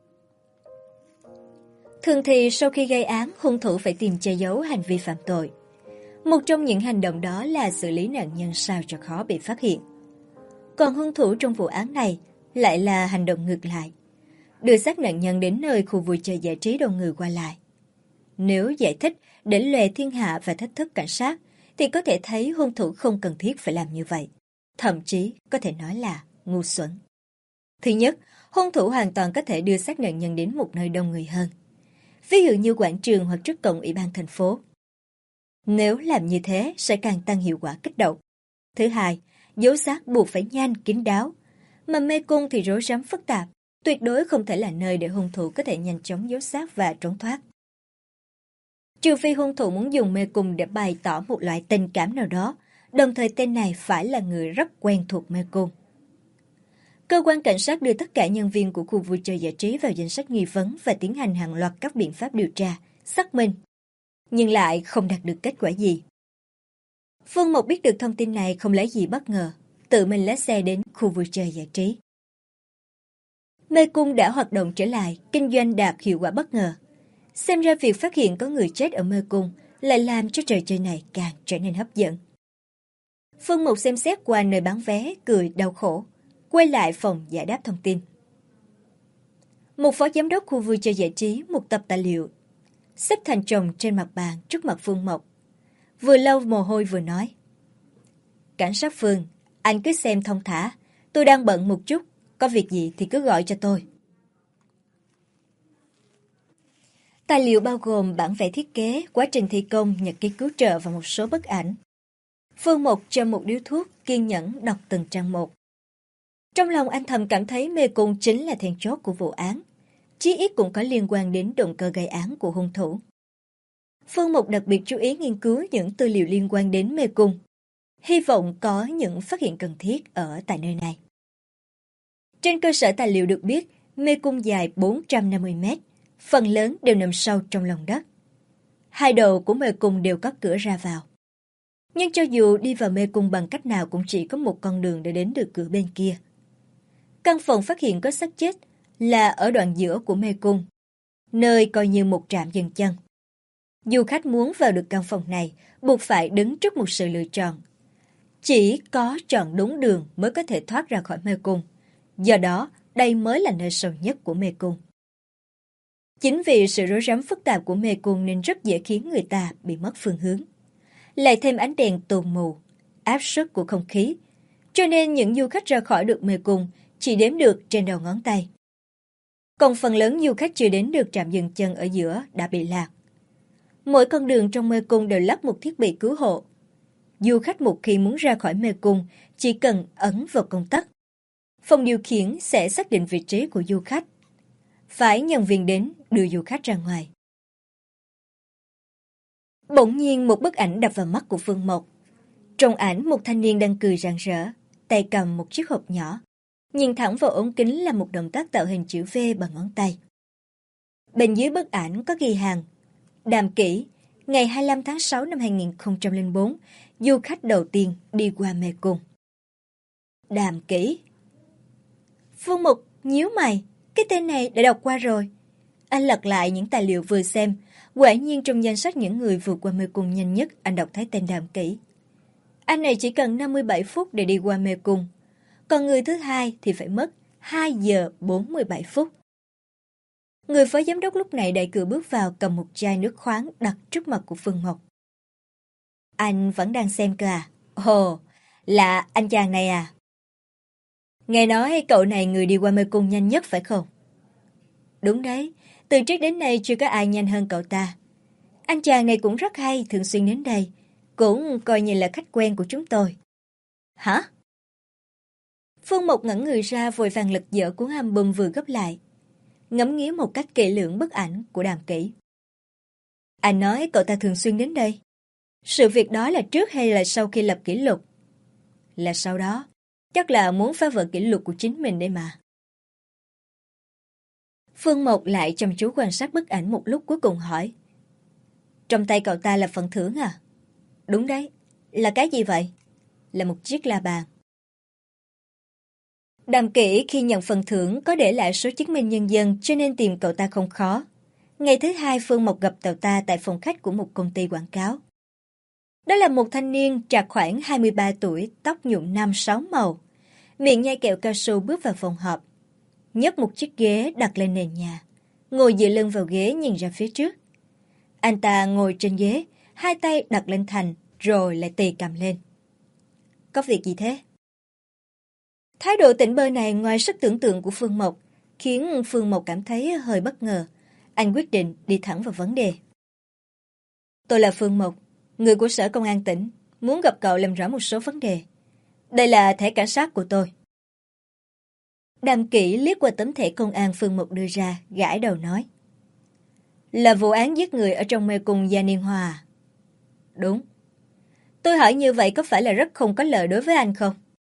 Thường thì sau khi gây án, hung thủ phải tìm che giấu hành vi phạm tội. Một trong những hành động đó là xử lý nạn nhân sao cho khó bị phát hiện. Còn hung thủ trong vụ án này lại là hành động ngược lại, đưa xác nạn nhân đến nơi khu vui chơi giải trí đông người qua lại. Nếu giải thích để lòe thiên hạ và thách thức cảnh sát, thì có thể thấy hung thủ không cần thiết phải làm như vậy. Thậm chí có thể nói là ngu xuẩn. Thứ nhất, hung thủ hoàn toàn có thể đưa xác nạn nhân đến một nơi đông người hơn. Ví dụ như quảng trường hoặc trước cổng ủy ban thành phố. Nếu làm như thế sẽ càng tăng hiệu quả kích động. Thứ hai, giấu xác buộc phải nhanh, kín đáo. Mà mê cung thì rối rắm phức tạp, tuyệt đối không thể là nơi để hung thủ có thể nhanh chóng giấu xác và trốn thoát. Trừ phi hung thủ muốn dùng mê cung để bày tỏ một loại tình cảm nào đó, đồng thời tên này phải là người rất quen thuộc mê cung. Cơ quan cảnh sát đưa tất cả nhân viên của khu vui chơi giải trí vào danh sách nghi vấn và tiến hành hàng loạt các biện pháp điều tra, xác minh, nhưng lại không đạt được kết quả gì. Phương Mộc biết được thông tin này không lấy gì bất ngờ, tự mình lái xe đến khu vui chơi giải trí. Mê cung đã hoạt động trở lại, kinh doanh đạt hiệu quả bất ngờ. Xem ra việc phát hiện có người chết ở mê cung lại làm cho trò chơi này càng trở nên hấp dẫn. Phương Mộc xem xét qua nơi bán vé, cười đau khổ, quay lại phòng giải đáp thông tin. Một phó giám đốc khu vui chơi giải trí, một tập tài liệu, xếp thành chồng trên mặt bàn trước mặt Phương Mộc. Vừa lau mồ hôi vừa nói. Cảnh sát Phương, anh cứ xem thông thả, tôi đang bận một chút, có việc gì thì cứ gọi cho tôi. Tài liệu bao gồm bản vẽ thiết kế, quá trình thi công, nhật ký cứu trợ và một số bức ảnh. Phương Mộc châm một điếu thuốc, kiên nhẫn đọc từng trang một. Trong lòng anh thầm cảm thấy mê cung chính là then chốt của vụ án, chí ít cũng có liên quan đến động cơ gây án của hung thủ. Phương Mộc đặc biệt chú ý nghiên cứu những tư liệu liên quan đến mê cung, hy vọng có những phát hiện cần thiết ở tại nơi này. Trên cơ sở tài liệu được biết, mê cung dài bốn trăm năm mươi mét, phần lớn đều nằm sâu trong lòng đất. Hai đầu của mê cung đều có cửa ra vào. Nhưng cho dù đi vào mê cung bằng cách nào cũng chỉ có một con đường để đến được cửa bên kia. Căn phòng phát hiện có xác chết là ở đoạn giữa của mê cung, nơi coi như một trạm dừng chân. Du khách muốn vào được căn phòng này buộc phải đứng trước một sự lựa chọn. Chỉ có chọn đúng đường mới có thể thoát ra khỏi mê cung. Do đó, đây mới là nơi sâu nhất của mê cung. Chính vì sự rối rắm phức tạp của mê cung nên rất dễ khiến người ta bị mất phương hướng. Lại thêm ánh đèn tù mù, áp suất của không khí, cho nên những du khách ra khỏi được mê cung chỉ đếm được trên đầu ngón tay. Còn phần lớn du khách chưa đến được trạm dừng chân ở giữa đã bị lạc. Mỗi con đường trong mê cung đều lắp một thiết bị cứu hộ. Du khách một khi muốn ra khỏi mê cung chỉ cần ấn vào công tắc. Phòng điều khiển sẽ xác định vị trí của du khách. Phải nhân viên đến đưa du khách ra ngoài. Bỗng nhiên một bức ảnh đập vào mắt của Phương Mộc. Trong ảnh một thanh niên đang cười rạng rỡ, tay cầm một chiếc hộp nhỏ. Nhìn thẳng vào ống kính là một động tác tạo hình chữ V bằng ngón tay. Bên dưới bức ảnh có ghi hàng Đàm Kỷ, ngày hai mươi lăm tháng sáu năm hai nghìn không trăm lẻ bốn, du khách đầu tiên đi qua mê cung. Đàm Kỹ. Phương Mục nhíu mày, cái tên này đã đọc qua rồi. Anh lật lại những tài liệu vừa xem, quả nhiên trong danh sách những người vượt qua mê cung nhanh nhất, anh đọc thấy tên Đàm Kỹ. Anh này chỉ cần năm mươi bảy phút để đi qua mê cung, còn người thứ hai thì phải mất hai giờ bốn mươi bảy phút. Người phó giám đốc lúc này đẩy cửa bước vào, cầm một chai nước khoáng đặt trước mặt của Phương Mộc. Anh vẫn đang xem cơ à? Ồ, là anh chàng này à? Nghe nói cậu này người đi qua mê cung nhanh nhất phải không? Đúng đấy, từ trước đến nay chưa có ai nhanh hơn cậu ta. Anh chàng này cũng rất hay, thường xuyên đến đây, cũng coi như là khách quen của chúng tôi. Hả? Phương Mộc ngẩn người ra, vội vàng lật dở cuốn album vừa gấp lại, ngắm nghía một cách kỹ lưỡng bức ảnh của Đàm Kỹ. Anh nói cậu ta thường xuyên đến đây. Sự việc đó là trước hay là sau khi lập kỷ lục? Là sau đó. Chắc là muốn phá vỡ kỷ lục của chính mình đây mà. Phương Mộc lại chăm chú quan sát bức ảnh một lúc, cuối cùng hỏi. Trong tay cậu ta là phần thưởng à? Đúng đấy. Là cái gì vậy? Là một chiếc la bàn. Đàm Kỹ khi nhận phần thưởng có để lại số chứng minh nhân dân, cho nên tìm cậu ta không khó. Ngày thứ hai, Phương Mộc gặp cậu ta tại phòng khách của một công ty quảng cáo. Đó là một thanh niên trạc khoảng hai mươi ba tuổi, tóc nhuộm nam sáu màu, miệng nhai kẹo cao su, bước vào phòng họp, nhấc một chiếc ghế đặt lên nền nhà, ngồi dựa lưng vào ghế nhìn ra phía trước. Anh ta ngồi trên ghế, hai tay đặt lên thành, rồi lại tì cầm lên. Có việc gì thế? Thái độ tỉnh bơ này ngoài sức tưởng tượng của Phương Mộc, khiến Phương Mộc cảm thấy hơi bất ngờ. Anh quyết định đi thẳng vào vấn đề. Tôi là Phương Mộc, người của Sở Công an tỉnh, muốn gặp cậu làm rõ một số vấn đề. Đây là thẻ cảnh sát của tôi. Đàm Kỹ liếc qua tấm thẻ công an Phương Mộc đưa ra, gãi đầu nói. Là vụ án giết người ở trong mê cung Gia Niên Hòa. Đúng. Tôi hỏi như vậy có phải là rất không có lợi đối với anh không?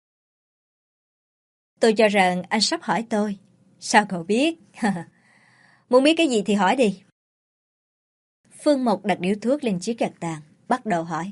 Tôi cho rằng anh sắp hỏi tôi. Sao cậu biết? Muốn biết cái gì thì hỏi đi. Phương Mộc đặt điếu thuốc lên chiếc gạt tàn, bắt đầu hỏi.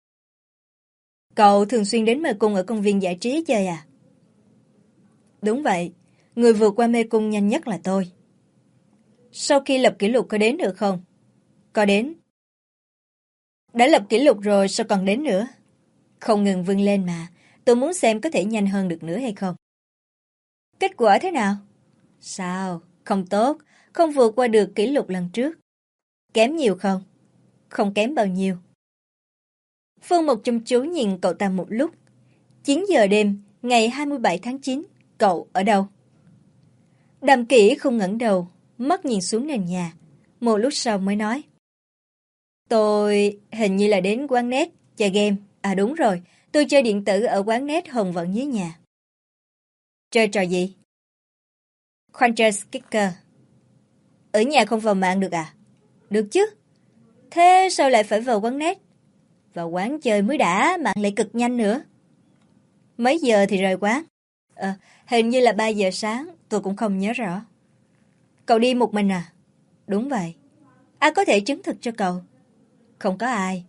Cậu thường xuyên đến mê cung ở công viên giải trí chơi à? Đúng vậy, người vượt qua mê cung nhanh nhất là tôi. Sau khi lập kỷ lục có đến được không? Có đến. Đã lập kỷ lục rồi sao còn đến nữa? Không ngừng vươn lên mà, tôi muốn xem có thể nhanh hơn được nữa hay không. Kết quả thế nào? Sao? Không tốt, không vượt qua được kỷ lục lần trước. Kém nhiều không? Không kém bao nhiêu. Phương Mộc chăm chú nhìn cậu ta một lúc. chín giờ đêm, ngày hai mươi bảy tháng chín, cậu ở đâu? Đàm Kỹ không ngẩng đầu, mắt nhìn xuống nền nhà. Một lúc sau mới nói. Tôi hình như là đến quán net, chơi game. À đúng rồi, tôi chơi điện tử ở quán net Hồng Vận dưới nhà. Chơi trò gì? Cruncher Kicker. Ở nhà không vào mạng được à? Được chứ. Thế sao lại phải vào quán net? Vào quán chơi mới đã, mạng lại cực nhanh nữa. Mấy giờ thì rời quán? Ờ, hình như là ba giờ sáng, tôi cũng không nhớ rõ. Cậu đi một mình à? Đúng vậy. Ai có thể chứng thực cho cậu? Không có ai.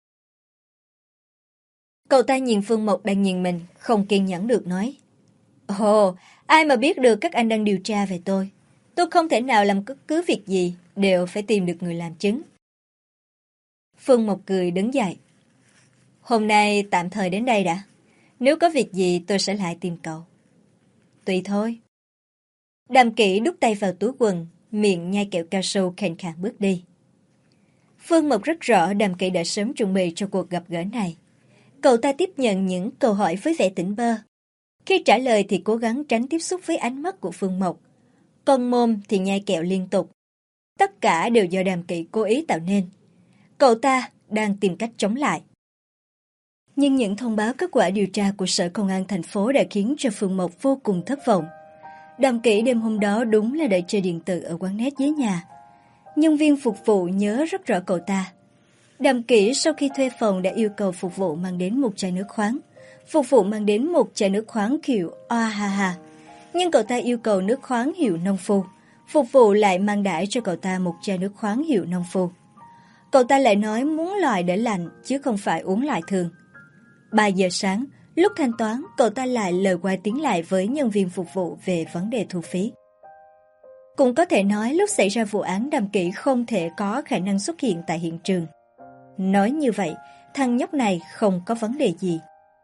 Cậu ta nhìn Phương Mộc đang nhìn mình, không kiên nhẫn được nói. Ồ, ai mà biết được các anh đang điều tra về tôi. Tôi không thể nào làm bất cứ việc gì, đều phải tìm được người làm chứng. Phương Mộc cười đứng dậy. Hôm nay tạm thời đến đây đã. Nếu có việc gì tôi sẽ lại tìm cậu. Tùy thôi. Đàm Kỹ đút tay vào túi quần, miệng nhai kẹo cao su khàn khàn bước đi. Phương Mộc rất rõ Đàm Kỹ đã sớm chuẩn bị cho cuộc gặp gỡ này. Cậu ta tiếp nhận những câu hỏi với vẻ tỉnh bơ. Khi trả lời thì cố gắng tránh tiếp xúc với ánh mắt của Phương Mộc. Còn mồm thì nhai kẹo liên tục. Tất cả đều do Đàm Kỹ cố ý tạo nên. Cậu ta đang tìm cách chống lại. Nhưng những thông báo kết quả điều tra của Sở Công an thành phố đã khiến cho Phương Mộc vô cùng thất vọng. Đàm Kỹ đêm hôm đó đúng là để chơi điện tử ở quán net dưới nhà. Nhân viên phục vụ nhớ rất rõ cậu ta. Đàm Kỹ sau khi thuê phòng đã yêu cầu phục vụ mang đến một chai nước khoáng. Phục vụ mang đến một chai nước khoáng kiểu Oahaha. Nhưng cậu ta yêu cầu nước khoáng hiệu nông phu. Phục vụ lại mang đãi cho cậu ta một chai nước khoáng hiệu nông phu. Cậu ta lại nói muốn loại để lạnh chứ không phải uống loại thường. ba giờ sáng, Lúc thanh toán, cậu ta lại lời qua tiếng lại với nhân viên phục vụ về vấn đề thu phí. Cũng có thể nói lúc xảy ra vụ án Đàm Kỷ không thể có khả năng xuất hiện tại hiện trường. Nói như vậy, thằng nhóc này không có vấn đề gì.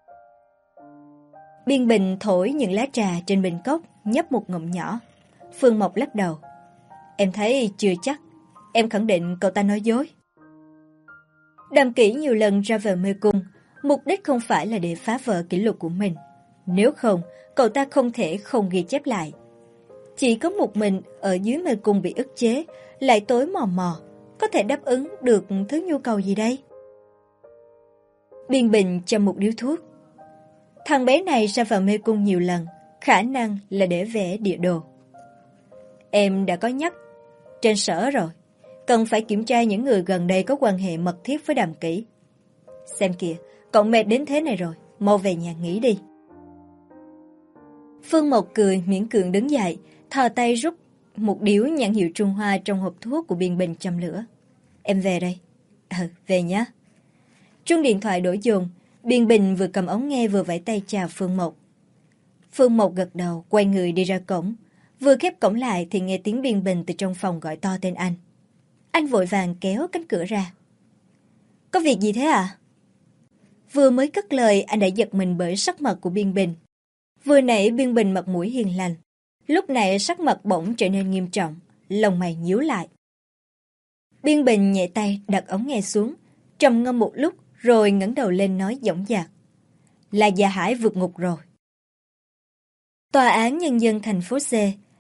Biên Bình thổi những lá trà trên bình cốc, nhấp một ngụm nhỏ. Phương Mộc lắc đầu. Em thấy chưa chắc, em khẳng định cậu ta nói dối. Đàm Kỷ nhiều lần ra vào mê cung, mục đích không phải là để phá vỡ kỷ lục của mình. Nếu không, cậu ta không thể không ghi chép lại. Chỉ có một mình ở dưới mê cung bị ức chế, lại tối mò mò, có thể đáp ứng được thứ nhu cầu gì đây? Biên Bình châm một điếu thuốc. Thằng bé này ra vào mê cung nhiều lần, khả năng là để vẽ địa đồ. Em đã có nhắc trên sở rồi, cần phải kiểm tra những người gần đây có quan hệ mật thiết với Đàm Kỷ. Xem kìa, cậu mệt đến thế này rồi, mau về nhà nghỉ đi. Phương Mộc cười miễn cưỡng đứng dậy, thò tay rút một điếu nhãn hiệu Trung Hoa trong hộp thuốc của Biên Bình châm lửa. Em về đây. Ừ, về nhé. Chuông điện thoại đổ dồn, Biên Bình vừa cầm ống nghe vừa vẫy tay chào Phương Mộc. Phương Mộc gật đầu, quay người đi ra cổng. Vừa khép cổng lại thì nghe tiếng Biên Bình từ trong phòng gọi to tên anh. Anh vội vàng kéo cánh cửa ra. Có việc gì thế à? Vừa mới cất lời anh đã giật mình bởi sắc mặt của Biên Bình. Vừa nãy Biên Bình mặt mũi hiền lành, lúc này sắc mặt bỗng trở nên nghiêm trọng, lông mày nhíu lại. Biên Bình nhẹ tay đặt ống nghe xuống, trầm ngâm một lúc rồi ngẩng đầu lên nói dõng dạc. Là Gia Hải vượt ngục rồi. Tòa án Nhân dân thành phố C,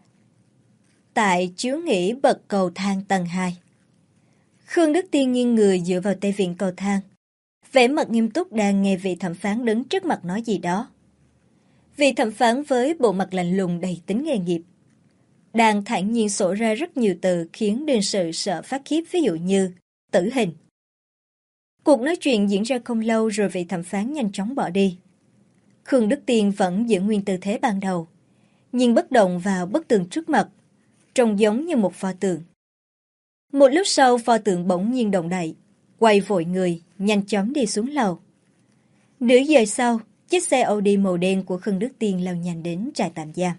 tại chiếu nghỉ bậc cầu thang tầng hai. Khương Đức Tiên nghiêng người dựa vào tay vịn cầu thang, vẻ mặt nghiêm túc đang nghe vị thẩm phán đứng trước mặt nói gì đó. Vị thẩm phán với bộ mặt lạnh lùng đầy tính nghề nghiệp, đang thản nhiên sổ ra rất nhiều từ khiến đương sự sợ phát khiếp, ví dụ như tử hình. Cuộc nói chuyện diễn ra không lâu rồi vị thẩm phán nhanh chóng bỏ đi. Khương Đức Tiên vẫn giữ nguyên tư thế ban đầu, nhìn bất động vào bức tường trước mặt, trông giống như một pho tượng. Một lúc sau pho tượng bỗng nhiên động đậy, quay vội người, nhanh chóng đi xuống lầu. Nửa giờ sau, chiếc xe Audi màu đen của Khương Đức Tiên lao nhanh đến trại tạm giam.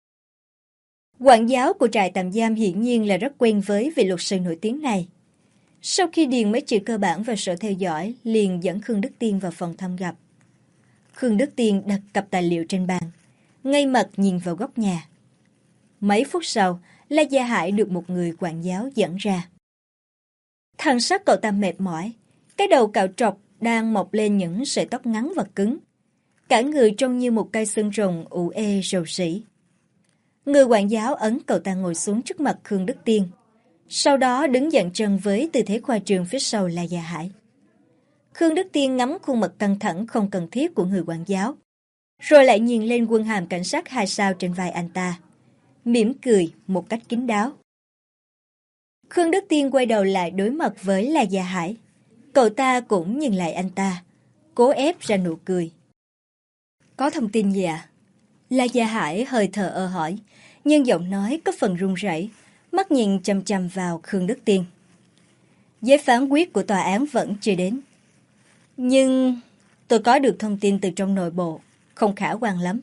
Quản giáo của trại tạm giam hiển nhiên là rất quen với vị luật sư nổi tiếng này. Sau khi điền mấy chữ cơ bản vào sổ theo dõi, liền dẫn Khương Đức Tiên vào phòng thăm gặp. Khương Đức Tiên đặt cặp tài liệu trên bàn, ngay mặt nhìn vào góc nhà. Mấy phút sau, La Gia Hải được một người quản giáo dẫn ra. Thần sắc cậu ta mệt mỏi, cái đầu cạo trọc đang mọc lên những sợi tóc ngắn và cứng. Cả người trông như một cây xương rồng ủ ê rầu rĩ. Người quản giáo ấn cậu ta ngồi xuống trước mặt Khương Đức Tiên, sau đó đứng dặn chân với tư thế khoa trương phía sau La Gia Hải. Khương Đức Tiên ngắm khuôn mặt căng thẳng không cần thiết của người quản giáo, rồi lại nhìn lên quân hàm cảnh sát hai sao trên vai anh ta, mỉm cười một cách kín đáo. Khương Đức Tiên quay đầu lại đối mặt với La Gia Hải. Cậu ta cũng nhìn lại anh ta, cố ép ra nụ cười. Có thông tin gì ạ? À? La Gia Hải hơi thờ ơ hỏi, nhưng giọng nói có phần run rẩy, mắt nhìn chằm chằm vào Khương Đức Tiên. Giấy phán quyết của tòa án vẫn chưa đến. Nhưng tôi có được thông tin từ trong nội bộ, không khả quan lắm.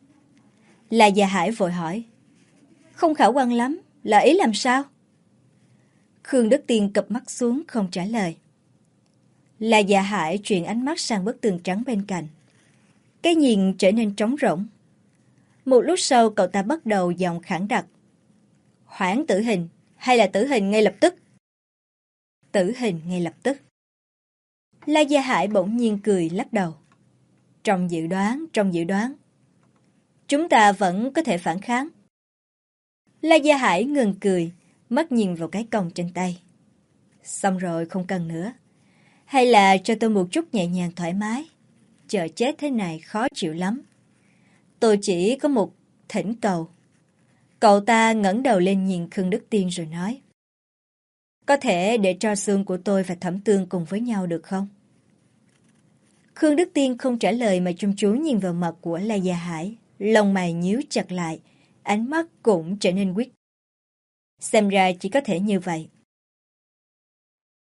La Gia Hải vội hỏi, không khả quan lắm, là ý làm sao? Khương Đức Tiên cụp mắt xuống không trả lời. La Gia Hải chuyển ánh mắt sang bức tường trắng bên cạnh. Cái nhìn trở nên trống rỗng. Một lúc sau cậu ta bắt đầu giọng khẳng đặc. Hoãn tử hình hay là tử hình ngay lập tức? Tử hình ngay lập tức. La Gia Hải bỗng nhiên cười lắc đầu. Trong dự đoán, trong dự đoán. Chúng ta vẫn có thể phản kháng. La Gia Hải ngừng cười, mắt nhìn vào cái còng trên tay. Xong rồi, không cần nữa. Hay là cho tôi một chút nhẹ nhàng thoải mái. Chờ chết thế này khó chịu lắm. Tôi chỉ có một thỉnh cầu. Cậu ta ngẩng đầu lên nhìn Khương Đức Tiên rồi nói. Có thể để cho xương của tôi và Thẩm Tương cùng với nhau được không? Khương Đức Tiên không trả lời mà chăm chú nhìn vào mặt của La Gia Hải. Lông mày nhíu chặt lại, ánh mắt cũng trở nên quyết. Xem ra chỉ có thể như vậy.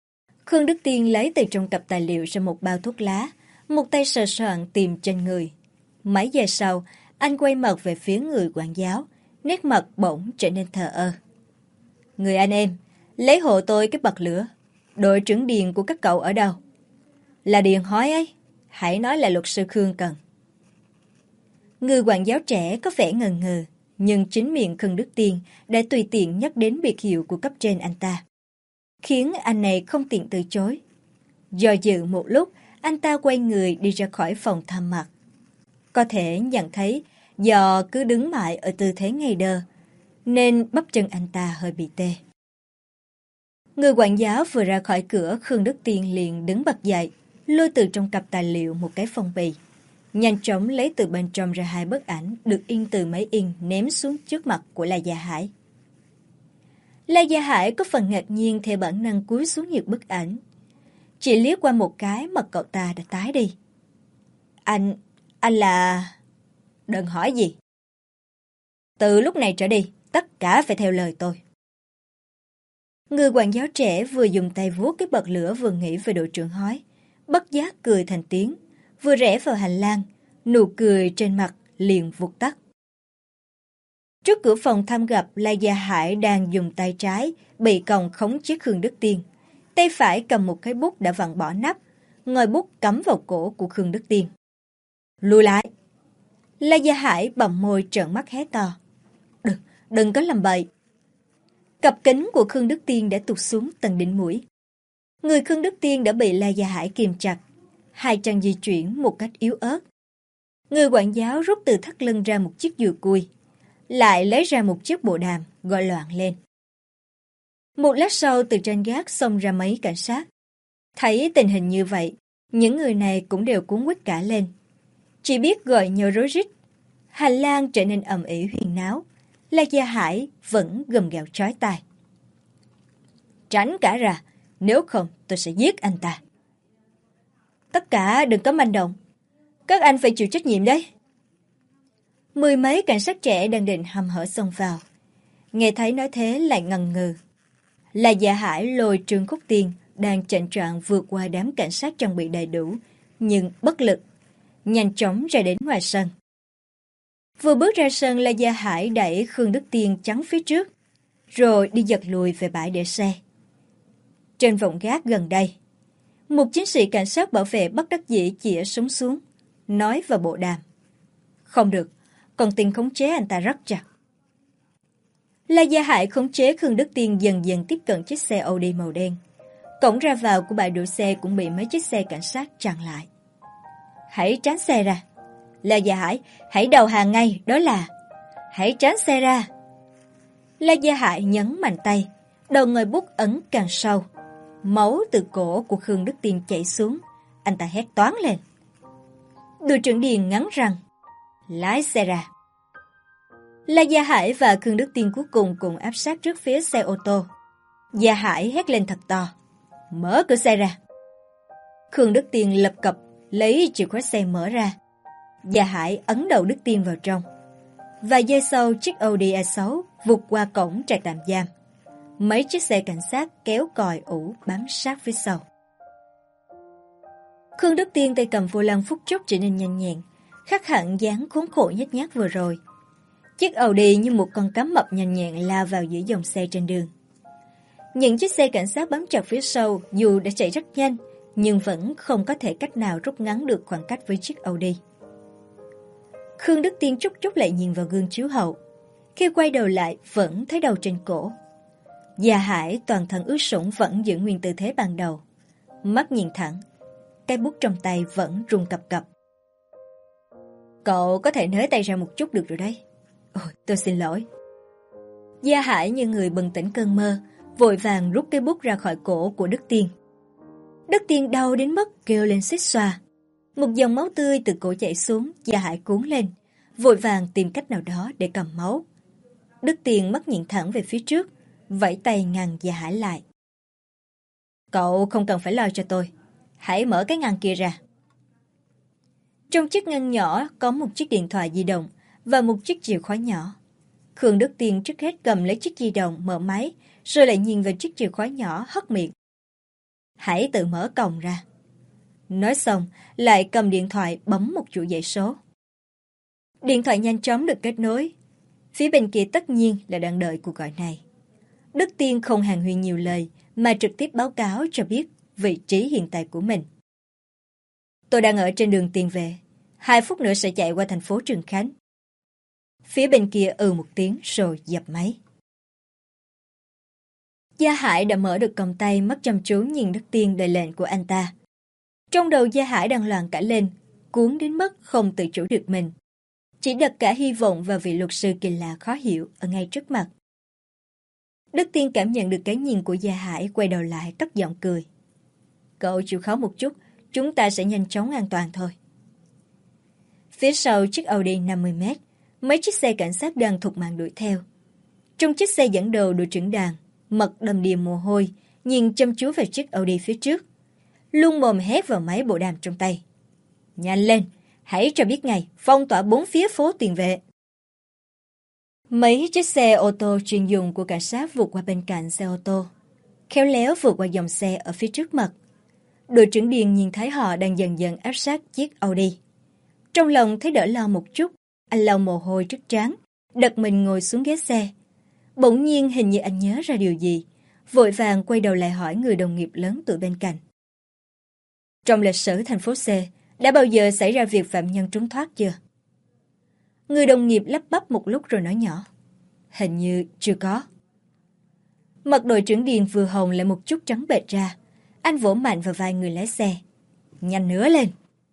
Khương Đức Tiên lấy từ trong cặp tài liệu ra một bao thuốc lá, một tay sờ soạng tìm trên người, Mấy giây sau, anh quay mặt về phía người quản giáo, nét mặt bỗng trở nên thờ ơ. Người anh em, lấy hộ tôi cái bật lửa. Đội trưởng Điền của các cậu ở đâu? Là Điền hói ấy, hãy nói là luật sư Khương cần. Người quản giáo trẻ có vẻ ngần ngừ, nhưng chính miệng Khương Đức Tiên đã tùy tiện nhắc đến biệt hiệu của cấp trên anh ta, khiến anh này không tiện từ chối. Do dự một lúc, anh ta quay người đi ra khỏi phòng thăm mặt. Có thể nhận thấy do cứ đứng mãi ở tư thế ngay đơ, nên bắp chân anh ta hơi bị tê. Người quản giáo vừa ra khỏi cửa, Khương Đức Tiên liền đứng bật dậy, lôi từ trong cặp tài liệu một cái phong bì, nhanh chóng lấy từ bên trong ra hai bức ảnh được in từ máy in ném xuống trước mặt của La Gia Hải. La Gia Hải có phần ngạc nhiên theo bản năng cúi xuống nhặt bức ảnh. Chỉ liếc qua một cái mặt cậu ta đã tái đi. Anh, anh là... Đừng hỏi gì. Từ lúc này trở đi, tất cả phải theo lời tôi. Người quản giáo trẻ vừa dùng tay vuốt cái bật lửa vừa nghĩ về đội trưởng hói, bất giác cười thành tiếng, vừa rẽ vào hành lang, nụ cười trên mặt liền vụt tắt. Trước cửa phòng thăm gặp, La Gia Hải đang dùng tay trái bị còng khống chế Khương Đức Tiên, tay phải cầm một cái bút đã vặn bỏ nắp, ngòi bút cắm vào cổ của Khương Đức Tiên. Lùi lại! La Gia Hải bầm môi trợn mắt hét to. Đừng, đừng có làm bậy! Cặp kính của Khương Đức Tiên đã tụt xuống tận đỉnh mũi. Người Khương Đức Tiên đã bị La Gia Hải kìm chặt, hai chân di chuyển một cách yếu ớt. Người quản giáo rút từ thắt lưng ra một chiếc dùi cui, lại lấy ra một chiếc bộ đàm, gọi loạn lên. Một lát sau, từ trên gác xông ra mấy cảnh sát. Thấy tình hình như vậy, những người này cũng đều cuống quýt cả lên, chỉ biết gọi nhau rối rít. Hành lang trở nên ầm ĩ huyên náo. La Gia Hải vẫn gầm gào chói tai. Tránh cả ra, nếu không tôi sẽ giết anh ta. Tất cả đừng có manh động, các anh phải chịu trách nhiệm đấy. Mười mấy cảnh sát trẻ đang định hăm hở xông vào, nghe thấy nói thế lại ngần ngừ. La Gia Hải lôi Trương Khúc Tiên đang chệnh choạng vượt qua đám cảnh sát trang bị đầy đủ, nhưng bất lực, nhanh chóng ra đến ngoài sân. Vừa bước ra sân, La Gia Hải đẩy Khương Đức Tiên chắn phía trước, rồi đi giật lùi về bãi để xe. Trên vọng gác gần đây, một chiến sĩ cảnh sát bảo vệ bất đắc dĩ chĩa súng xuống, nói vào bộ đàm. Không được, còn Tiên khống chế anh ta rất chặt. La Gia Hải khống chế Khương Đức Tiên dần dần tiếp cận chiếc xe Audi màu đen. Cổng ra vào của bãi đỗ xe cũng bị mấy chiếc xe cảnh sát chặn lại. Hãy tránh xe ra. La Gia Hải, hãy đầu hàng ngay, đó là... Hãy tránh xe ra. La Gia Hải nhấn mạnh tay, đầu ngòi bút ấn càng sâu. Máu từ cổ của Khương Đức Tiên chảy xuống, anh ta hét toáng lên. Đội trưởng Điền ngắn răng, lái xe ra. La Gia Hải và Khương Đức Tiên cuối cùng cùng áp sát trước phía xe ô tô. Gia Hải hét lên thật to, mở cửa xe ra. Khương Đức Tiên lập cập lấy chìa khóa xe mở ra. Gia Hải ấn đầu Đức Tiên vào trong. Vài giây sau, chiếc Audi a sáu vụt qua cổng trại tạm giam. Mấy chiếc xe cảnh sát kéo còi ủ bám sát phía sau. Khương Đức Tiên tay cầm vô lăng phút chốc trở nên nhanh nhẹn, khác hẳn dáng khốn khổ nhếch nhác vừa rồi. Chiếc Audi như một con cá mập nhanh nhẹn lao vào giữa dòng xe trên đường. Những chiếc xe cảnh sát bám chặt phía sau dù đã chạy rất nhanh, nhưng vẫn không có thể cách nào rút ngắn được khoảng cách với chiếc Audi. Khương Đức Tiên chút chút lại nhìn vào gương chiếu hậu. Khi quay đầu lại vẫn thấy đầu trên cổ. Gia Hải toàn thân ướt sũng vẫn giữ nguyên tư thế ban đầu. Mắt nhìn thẳng, cái bút trong tay vẫn run cập cập. Cậu có thể nới tay ra một chút được rồi đấy. Ôi, tôi xin lỗi. Gia Hải như người bừng tỉnh cơn mơ, vội vàng rút cái bút ra khỏi cổ của Đức Tiên. Đức Tiên đau đến mức kêu lên xít xoa. Một dòng máu tươi từ cổ chảy xuống, Gia Hải cuốn lên, vội vàng tìm cách nào đó để cầm máu. Đức Tiên mắt nhìn thẳng về phía trước, vẫy tay ngăn Gia Hải lại. Cậu không cần phải lo cho tôi, hãy mở cái ngăn kia ra. Trong chiếc ngăn nhỏ có một chiếc điện thoại di động và một chiếc chìa khóa nhỏ. Khương Đức Tiên trước hết cầm lấy chiếc di động mở máy, rồi lại nhìn vào chiếc chìa khóa nhỏ hất miệng. Hãy tự mở còng ra. Nói xong, lại cầm điện thoại bấm một chuỗi dãy số. Điện thoại nhanh chóng được kết nối. Phía bên kia tất nhiên là đang đợi cuộc gọi này. Đức Tiên không hàn huyên nhiều lời mà trực tiếp báo cáo cho biết vị trí hiện tại của mình. Tôi đang ở trên đường tiền về. Hai phút nữa sẽ chạy qua thành phố Trường Khánh. Phía bên kia ừ một tiếng rồi dập máy. Gia Hải đã mở được còng tay, mắt chăm chú nhìn Đức Tiên đợi lệnh của anh ta. Trong đầu Gia Hải đang loạn cả lên, cuốn đến mức không tự chủ được mình. Chỉ đặt cả hy vọng vào vị luật sư kỳ lạ khó hiểu ở ngay trước mặt. Đức Tiên cảm nhận được cái nhìn của Gia Hải, quay đầu lại cất giọng cười. Cậu chịu khó một chút, chúng ta sẽ nhanh chóng an toàn thôi. Phía sau chiếc Audi năm mươi mét, mấy chiếc xe cảnh sát đang thục mạng đuổi theo. Trong chiếc xe dẫn đầu đội trưởng đoàn, mặt đầm đìa mồ hôi, nhìn chăm chú vào chiếc Audi phía trước. Luôn mồm hét vào máy bộ đàm trong tay. Nhanh lên, hãy cho biết ngay, phong tỏa bốn phía phố tiền vệ. Mấy chiếc xe ô tô chuyên dùng của cảnh sát vụt qua bên cạnh xe ô tô, khéo léo vượt qua dòng xe ở phía trước mặt. Đội trưởng Điền nhìn thấy họ đang dần dần áp sát chiếc Audi. Trong lòng thấy đỡ lo một chút, anh lau mồ hôi trước trán, đặt mình ngồi xuống ghế xe. Bỗng nhiên hình như anh nhớ ra điều gì, vội vàng quay đầu lại hỏi người đồng nghiệp lớn tuổi bên cạnh. Trong lịch sử thành phố C, đã bao giờ xảy ra việc phạm nhân trốn thoát chưa? Người đồng nghiệp lắp bắp một lúc rồi nói nhỏ. Hình như chưa có. Mặt đội trưởng Điền vừa hồng lại một chút trắng bệch ra. Anh vỗ mạnh vào vai người lái xe. Nhanh nữa lên.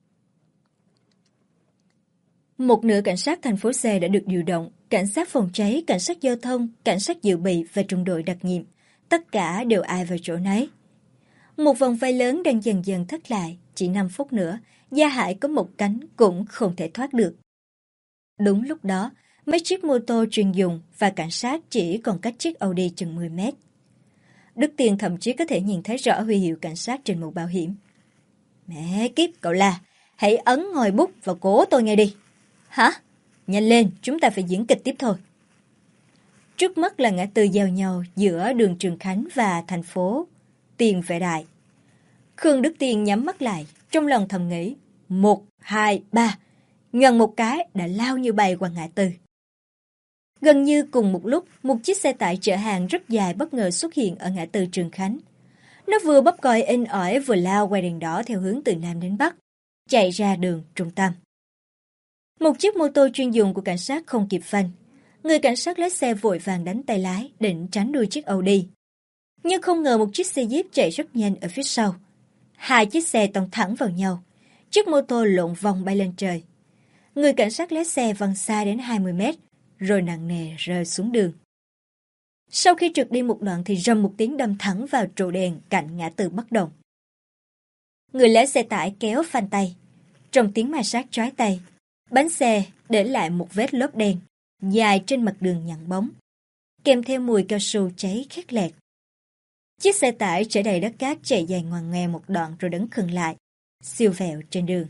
Một nửa cảnh sát thành phố C đã được điều động. Cảnh sát phòng cháy, cảnh sát giao thông, cảnh sát dự bị và trung đội đặc nhiệm. Tất cả đều ai vào chỗ nấy. Một vòng vây lớn đang dần dần thất lại. Chỉ năm phút nữa, Gia Hải có một cánh cũng không thể thoát được. Đúng lúc đó, mấy chiếc mô tô chuyên dùng và cảnh sát chỉ còn cách chiếc Audi chừng mười mét. Đức Tiên thậm chí có thể nhìn thấy rõ huy hiệu cảnh sát trên mũ bảo hiểm. Mẹ kiếp, cậu là, hãy ấn ngòi bút vào cổ tôi ngay đi. Hả? Nhanh lên, chúng ta phải diễn kịch tiếp thôi. Trước mắt là ngã tư giao nhau giữa đường Trường Khánh và thành phố Tiền Vệ Đại. Khương Đức Tiên nhắm mắt lại, trong lòng thầm nghĩ, một, hai, ba, nhoằng một cái đã lao như bay qua ngã tư. Gần như cùng một lúc, một chiếc xe tải chở hàng rất dài bất ngờ xuất hiện ở ngã tư Trường Khánh. Nó vừa bóp còi inh ỏi vừa lao qua đèn đỏ theo hướng từ Nam đến Bắc, chạy ra đường trung tâm. Một chiếc mô tô chuyên dùng của cảnh sát không kịp phanh. Người cảnh sát lái xe vội vàng đánh tay lái, định tránh đuôi chiếc Audi. Nhưng không ngờ một chiếc xe Jeep chạy rất nhanh ở phía sau. Hai chiếc xe tông thẳng vào nhau. Chiếc mô tô lộn vòng bay lên trời. Người cảnh sát lái xe văng xa đến hai mươi mét, rồi nặng nề rơi xuống đường. Sau khi trượt đi một đoạn thì rầm một tiếng đâm thẳng vào trụ đèn cạnh ngã tư Bất Đồng. Người lái xe tải kéo phanh tay. Trong tiếng ma sát chói tai, bánh xe để lại một vết lốp đen dài trên mặt đường nhẵn bóng, kèm theo mùi cao su cháy khét lẹt. Chiếc xe tải chở đầy đất cát chạy dài ngoằn ngoèo một đoạn rồi đứng khựng lại, siêu vẹo trên đường.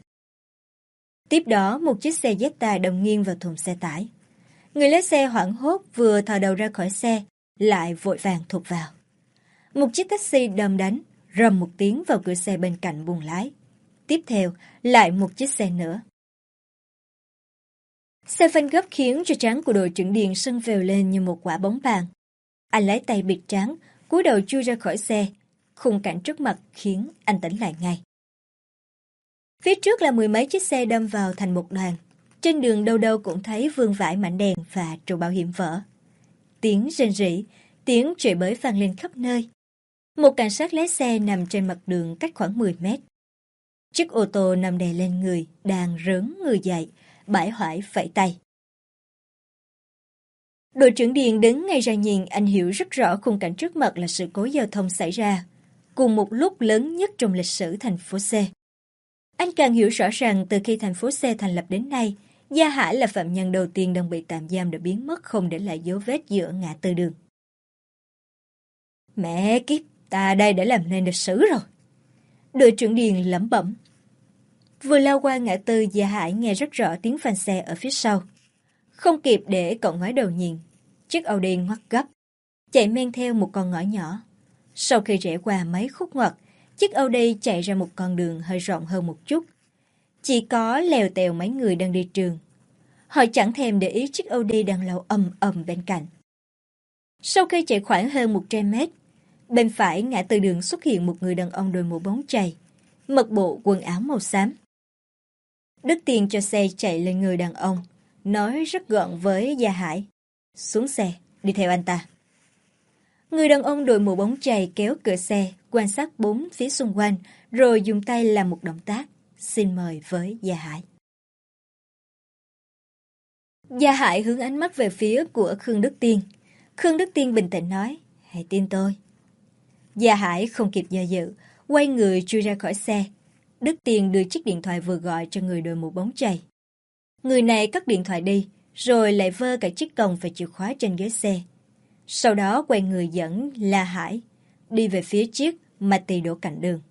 Tiếp đó, một chiếc xe Jetta đâm nghiêng vào thùng xe tải. Người lái xe hoảng hốt vừa thò đầu ra khỏi xe, lại vội vàng thụt vào. Một chiếc taxi đâm đánh, rầm một tiếng vào cửa xe bên cạnh buồng lái. Tiếp theo, lại một chiếc xe nữa. Xe phanh gấp khiến cho trán của đội trưởng Điền sưng vèo lên như một quả bóng bàn. Anh lấy tay bịt trán, cúi đầu chui ra khỏi xe. Khung cảnh trước mặt khiến anh tỉnh lại ngay. Phía trước là mười mấy chiếc xe đâm vào thành một đoàn. Trên đường đâu đâu cũng thấy vương vãi mảnh đèn và trụ bảo hiểm vỡ. Tiếng rên rỉ, tiếng chửi bới vang lên khắp nơi. Một cảnh sát lái xe nằm trên mặt đường cách khoảng mười mét. Chiếc ô tô nằm đè lên người, đang rớn người dậy, bãi hoải phẩy tay. Đội trưởng Điền đứng ngay ra nhìn, anh hiểu rất rõ khung cảnh trước mặt là sự cố giao thông xảy ra, cùng một lúc lớn nhất trong lịch sử thành phố C. Anh càng hiểu rõ rằng từ khi thành phố C thành lập đến nay, Gia Hải là phạm nhân đầu tiên đang bị tạm giam đã biến mất không để lại dấu vết giữa ngã tư đường. Mẹ kiếp, ta đây đã làm nên lịch sử rồi. Đội trưởng Điền lẩm bẩm. Vừa lao qua ngã tư, Gia Hải nghe rất rõ tiếng phanh xe ở phía sau. Không kịp để cậu ngoái đầu nhìn, chiếc Audi ngoắt gấp, chạy men theo một con ngõ nhỏ. Sau khi rẽ qua mấy khúc ngoặt, chiếc Audi chạy ra một con đường hơi rộng hơn một chút. Chỉ có lèo tèo mấy người đang đi trường. Họ chẳng thèm để ý chiếc Audi đang lao ầm ầm bên cạnh. Sau khi chạy khoảng hơn một trăm mét, bên phải ngã tư đường xuất hiện một người đàn ông đội mũ bóng chày, mặc bộ quần áo màu xám. Đức Tiền cho xe chạy lên người đàn ông, nói rất gọn với Gia Hải. Xuống xe, đi theo anh ta. Người đàn ông đội mũ bóng chày kéo cửa xe, quan sát bốn phía xung quanh, rồi dùng tay làm một động tác, xin mời với Gia Hải. Gia Hải hướng ánh mắt về phía của Khương Đức Tiên. Khương Đức Tiên bình tĩnh nói, hãy tin tôi. Gia Hải không kịp do dự, quay người chui ra khỏi xe. Đức Tiên đưa chiếc điện thoại vừa gọi cho người đội mũ bóng chày. Người này cất điện thoại đi, rồi lại vơ cả chiếc còng và chìa khóa trên ghế xe. Sau đó quay người dẫn La Hải đi về phía chiếc Mati đổ cạnh đường.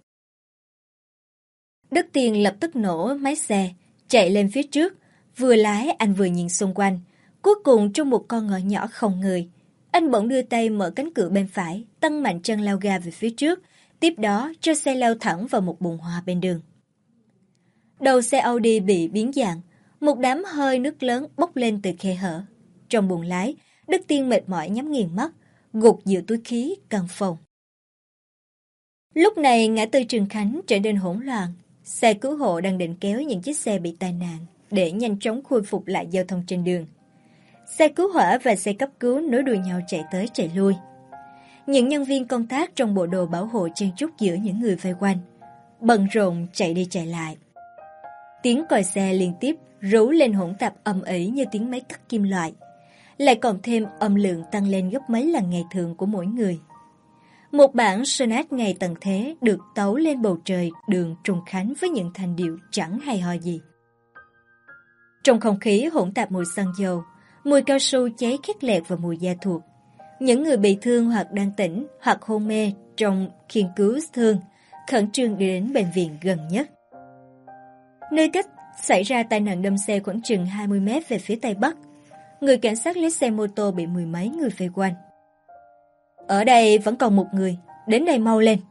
Đức Tiên lập tức nổ máy xe, chạy lên phía trước. Vừa lái anh vừa nhìn xung quanh. Cuối cùng trong một con ngõ nhỏ không người, anh bỗng đưa tay mở cánh cửa bên phải, tăng mạnh chân lao ga về phía trước, tiếp đó cho xe lao thẳng vào một bồn hoa bên đường. Đầu xe Audi bị biến dạng, một đám hơi nước lớn bốc lên từ khe hở. Trong buồng lái, Đức Tiên mệt mỏi nhắm nghiền mắt, gục giữa túi khí căn phòng. Lúc này ngã tư Trường Khánh trở nên hỗn loạn. Xe cứu hộ đang định kéo những chiếc xe bị tai nạn để nhanh chóng khôi phục lại giao thông trên đường. Xe cứu hỏa và xe cấp cứu nối đuôi nhau chạy tới chạy lui. Những nhân viên công tác trong bộ đồ bảo hộ chen chúc giữa những người vây quanh, bận rộn chạy đi chạy lại. Tiếng còi xe liên tiếp rú lên hỗn tạp ầm ĩ như tiếng máy cắt kim loại, lại còn thêm âm lượng tăng lên gấp mấy lần ngày thường của mỗi người. Một bản sonat ngày tận thế được tấu lên bầu trời đường Trùng Khánh với những thanh điệu chẳng hay ho gì. Trong không khí hỗn tạp mùi xăng dầu, mùi cao su cháy khét lẹt và mùi da thuộc. Những người bị thương hoặc đang tỉnh hoặc hôn mê trong khiên cứu thương khẩn trương đi đến bệnh viện gần nhất. Nơi cách xảy ra tai nạn đâm xe khoảng chừng hai mươi mét về phía tây bắc, người cảnh sát lái xe mô tô bị mười mấy người vây quanh. Ở đây vẫn còn một người, đến đây mau lên.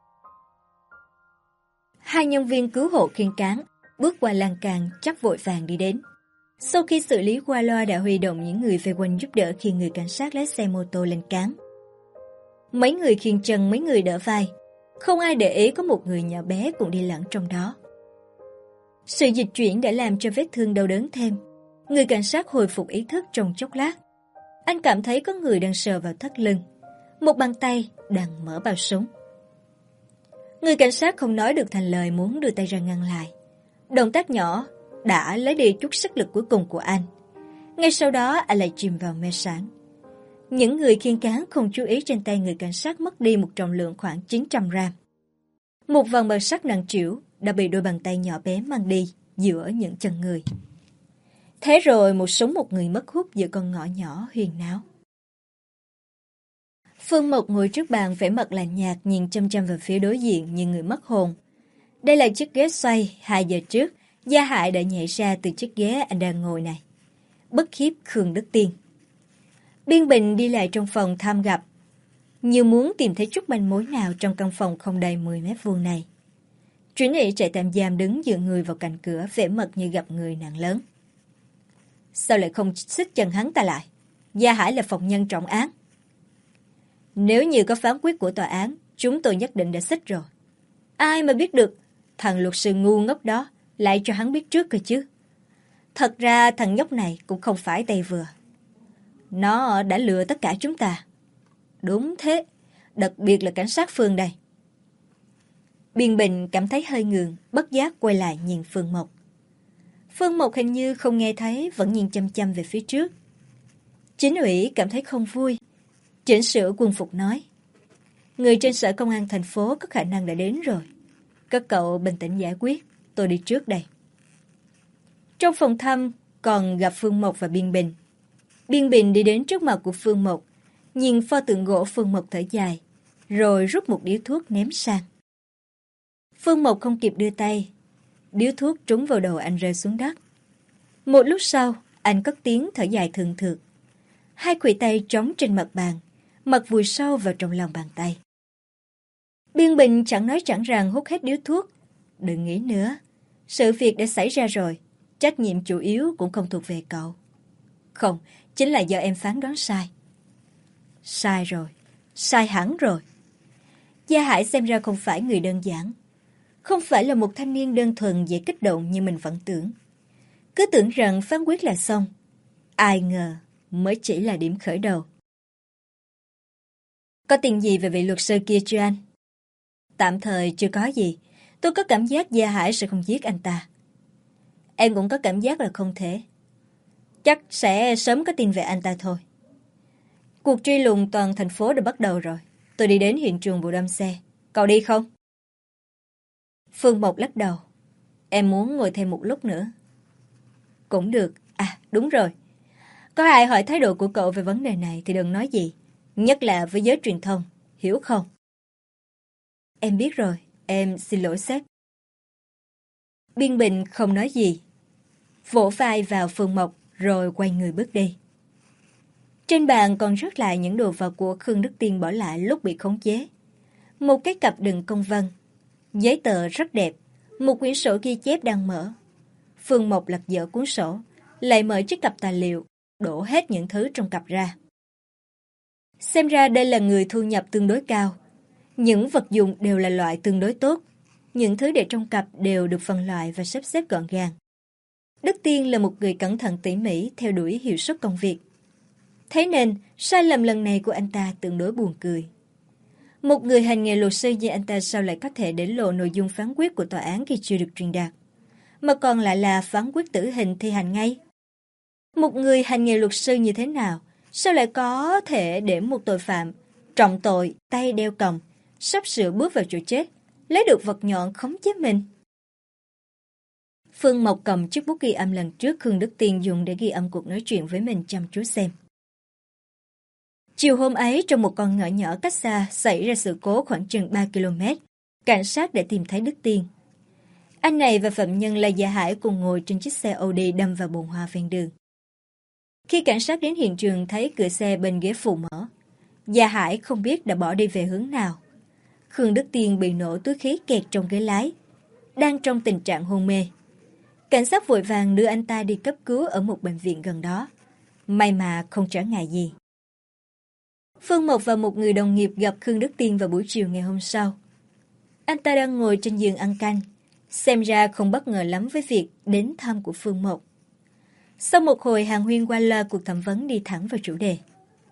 Hai nhân viên cứu hộ khiêng cáng bước qua lan can chắc vội vàng đi đến. Sau khi xử lý qua loa đã huy động những người vây quanh giúp đỡ khi người cảnh sát lái xe mô tô lên cáng. Mấy người khiêng chân, mấy người đỡ vai. Không ai để ý có một người nhỏ bé cũng đi lẫn trong đó. Sự dịch chuyển đã làm cho vết thương đau đớn thêm. Người cảnh sát hồi phục ý thức trong chốc lát. Anh cảm thấy có người đang sờ vào thắt lưng. Một bàn tay đang mở bao súng. Người cảnh sát không nói được thành lời muốn đưa tay ra ngăn lại. Động tác nhỏ đã lấy đi chút sức lực cuối cùng của anh. Ngay sau đó anh lại chìm vào mê sáng. Những người khiêng cáng không chú ý trên tay người cảnh sát mất đi một trọng lượng khoảng chín trăm gram. Một vòng bằng sắt nặng trĩu đã bị đôi bàn tay nhỏ bé mang đi giữa những chân người. Thế rồi một súng một người mất hút giữa con ngõ nhỏ huyền náo. Phương Mộc ngồi trước bàn vẻ mặt lạnh nhạt nhìn chăm chăm vào phía đối diện như người mất hồn. Đây là chiếc ghế xoay, hai giờ trước, Gia Hải đã nhảy ra từ chiếc ghế anh đang ngồi này. Bất khiếp Khương Đức Tiên. Biên Bình đi lại trong phòng thăm gặp, như muốn tìm thấy chút manh mối nào trong căn phòng không đầy mười mét vuông này. Truyện nghị trại tạm giam đứng dựa người vào cạnh cửa, vẻ mặt như gặp người nạn lớn. Sao lại không xích chân hắn ta lại? Gia Hải là phòng nhân trọng án. Nếu như có phán quyết của tòa án, chúng tôi nhất định đã xích rồi. Ai mà biết được, thằng luật sư ngu ngốc đó lại cho hắn biết trước cơ chứ. Thật ra thằng nhóc này cũng không phải tay vừa. Nó đã lừa tất cả chúng ta. Đúng thế, đặc biệt là cảnh sát Phương đây. Biên Bình cảm thấy hơi ngượng, bất giác quay lại nhìn Phương Mộc. Phương Mộc hình như không nghe thấy, vẫn nhìn chăm chăm về phía trước. Chính ủy cảm thấy không vui, chỉnh sửa quân phục nói. Người trên sở công an thành phố có khả năng đã đến rồi. Các cậu bình tĩnh giải quyết, tôi đi trước đây. Trong phòng thăm còn gặp Phương Mộc và Biên Bình. Biên Bình đi đến trước mặt của Phương Mộc, nhìn pho tượng gỗ. Phương Mộc thở dài, rồi rút một điếu thuốc ném sang. Phương Mộc không kịp đưa tay, điếu thuốc trúng vào đầu anh rơi xuống đất. Một lúc sau, anh cất tiếng thở dài thường thượt. Hai khuỷu tay trống trên mặt bàn, mặt vùi sâu vào trong lòng bàn tay. Biên Bình chẳng nói chẳng rằng hút hết điếu thuốc. Đừng nghĩ nữa, sự việc đã xảy ra rồi, trách nhiệm chủ yếu cũng không thuộc về cậu. Không, chính là do em phán đoán sai. Sai rồi, sai hẳn rồi. Gia Hải xem ra không phải người đơn giản. Không phải là một thanh niên đơn thuần dễ kích động như mình vẫn tưởng. Cứ tưởng rằng phán quyết là xong. Ai ngờ mới chỉ là điểm khởi đầu. Có tin gì về vị luật sư kia chưa anh? Tạm thời chưa có gì. Tôi có cảm giác Gia Hải sẽ không giết anh ta. Em cũng có cảm giác là không thể. Chắc sẽ sớm có tin về anh ta thôi. Cuộc truy lùng toàn thành phố đã bắt đầu rồi. Tôi đi đến hiện trường vụ đâm xe. Cậu đi không? Phương Mộc lắc đầu. Em muốn ngồi thêm một lúc nữa. Cũng được. À, đúng rồi. Có ai hỏi thái độ của cậu về vấn đề này thì đừng nói gì. Nhất là với giới truyền thông. Hiểu không? Em biết rồi. Em xin lỗi sếp. Biên Bình không nói gì. Vỗ vai vào Phương Mộc rồi quay người bước đi. Trên bàn còn rớt lại những đồ vật của Khương Đức Tiên bỏ lại lúc bị khống chế. Một cái cặp đựng công văn. Giấy tờ rất đẹp. Một quyển sổ ghi chép đang mở. Phương Mộc lật dở cuốn sổ, lại mở chiếc cặp tài liệu, đổ hết những thứ trong cặp ra. Xem ra đây là người thu nhập tương đối cao. Những vật dụng đều là loại tương đối tốt. Những thứ để trong cặp đều được phân loại và sắp xếp gọn gàng. Đức Tiên là một người cẩn thận tỉ mỉ theo đuổi hiệu suất công việc. Thế nên, sai lầm lần này của anh ta tương đối buồn cười. Một người hành nghề luật sư như anh ta sao lại có thể để lộ nội dung phán quyết của tòa án khi chưa được truyền đạt, mà còn lại là phán quyết tử hình thi hành ngay. Một người hành nghề luật sư như thế nào, sao lại có thể để một tội phạm trọng tội, tay đeo còng, sắp sửa bước vào chỗ chết, lấy được vật nhọn khống chế mình? Phương Mộc cầm chiếc bút ghi âm lần trước Khương Đức Tiên dùng để ghi âm cuộc nói chuyện với mình chăm chú xem. Chiều hôm ấy, trong một con ngõ nhỏ cách xa xảy ra sự cố khoảng chừng ba ki lô mét. Cảnh sát đã tìm thấy Đức Tiên. Anh này và phạm nhân là Gia Hải cùng ngồi trên chiếc xe Audi đâm vào bồn hoa ven đường. Khi cảnh sát đến hiện trường thấy cửa xe bên ghế phụ mở, Gia Hải không biết đã bỏ đi về hướng nào. Khương Đức Tiên bị nổ túi khí kẹt trong ghế lái, đang trong tình trạng hôn mê. Cảnh sát vội vàng đưa anh ta đi cấp cứu ở một bệnh viện gần đó. May mà không trở ngại gì. Phương Mộc và một người đồng nghiệp gặp Khương Đức Tiên vào buổi chiều ngày hôm sau. Anh ta đang ngồi trên giường ăn canh, xem ra không bất ngờ lắm với việc đến thăm của Phương Mộc. Sau một hồi hàn huyên qua loa, cuộc thẩm vấn đi thẳng vào chủ đề.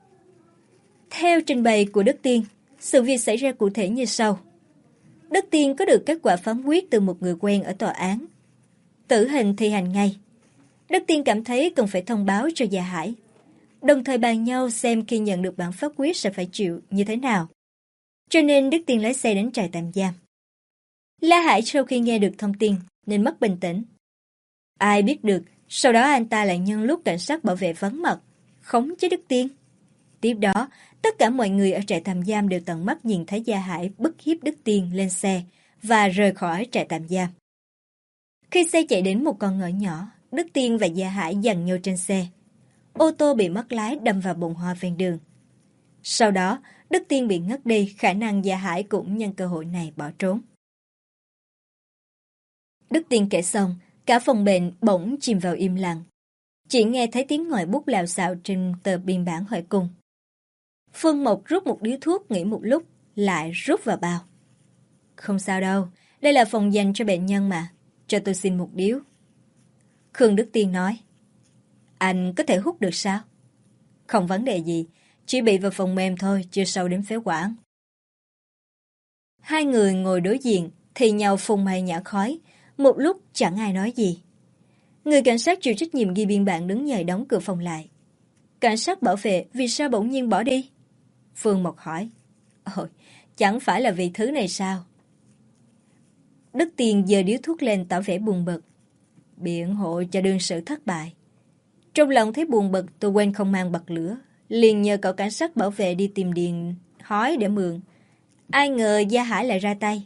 Theo trình bày của Đức Tiên, sự việc xảy ra cụ thể như sau. Đức Tiên có được kết quả phán quyết từ một người quen ở tòa án. Tử hình thi hành ngay. Đức Tiên cảm thấy cần phải thông báo cho Gia Hải, đồng thời bàn nhau xem khi nhận được bản pháp quyết sẽ phải chịu như thế nào. Cho nên Đức Tiên lái xe đến trại tạm giam. La Hải sau khi nghe được thông tin nên mất bình tĩnh. Ai biết được, sau đó anh ta lại nhân lúc cảnh sát bảo vệ vắng mặt, khống chế Đức Tiên. Tiếp đó, tất cả mọi người ở trại tạm giam đều tận mắt nhìn thấy Gia Hải bức hiếp Đức Tiên lên xe và rời khỏi trại tạm giam. Khi xe chạy đến một con ngõ nhỏ, Đức Tiên và Gia Hải giằng nhau trên xe. Ô tô bị mất lái đâm vào bồn hoa ven đường. Sau đó, Đức Tiên bị ngất đi, khả năng Gia Hải cũng nhân cơ hội này bỏ trốn. Đức Tiên kể xong, cả phòng bệnh bỗng chìm vào im lặng. Chỉ nghe thấy tiếng ngòi bút lào xạo trên tờ biên bản hỏi cung. Phương Mộc rút một điếu thuốc nghỉ một lúc, lại rút vào bao. Không sao đâu, đây là phòng dành cho bệnh nhân mà, cho tôi xin một điếu. Khương Đức Tiên nói. Anh có thể hút được sao? Không vấn đề gì, chỉ bị vào phần mềm thôi, chưa sâu đến phế quản. Hai người ngồi đối diện, thì nhau phun mây nhả khói, một lúc chẳng ai nói gì. Người cảnh sát chịu trách nhiệm ghi biên bản đứng dậy đóng cửa phòng lại. Cảnh sát bảo vệ vì sao bỗng nhiên bỏ đi? Phương Mộc hỏi. Ôi, chẳng phải là vì thứ này sao? Đức Tiên giơ điếu thuốc lên tỏ vẻ buồn bực. Biện hộ cho đương sự thất bại. Trong lòng thấy buồn bực, tôi quên không mang bật lửa, liền nhờ cậu cảnh sát bảo vệ đi tìm điện hói để mượn. Ai ngờ Gia Hải lại ra tay.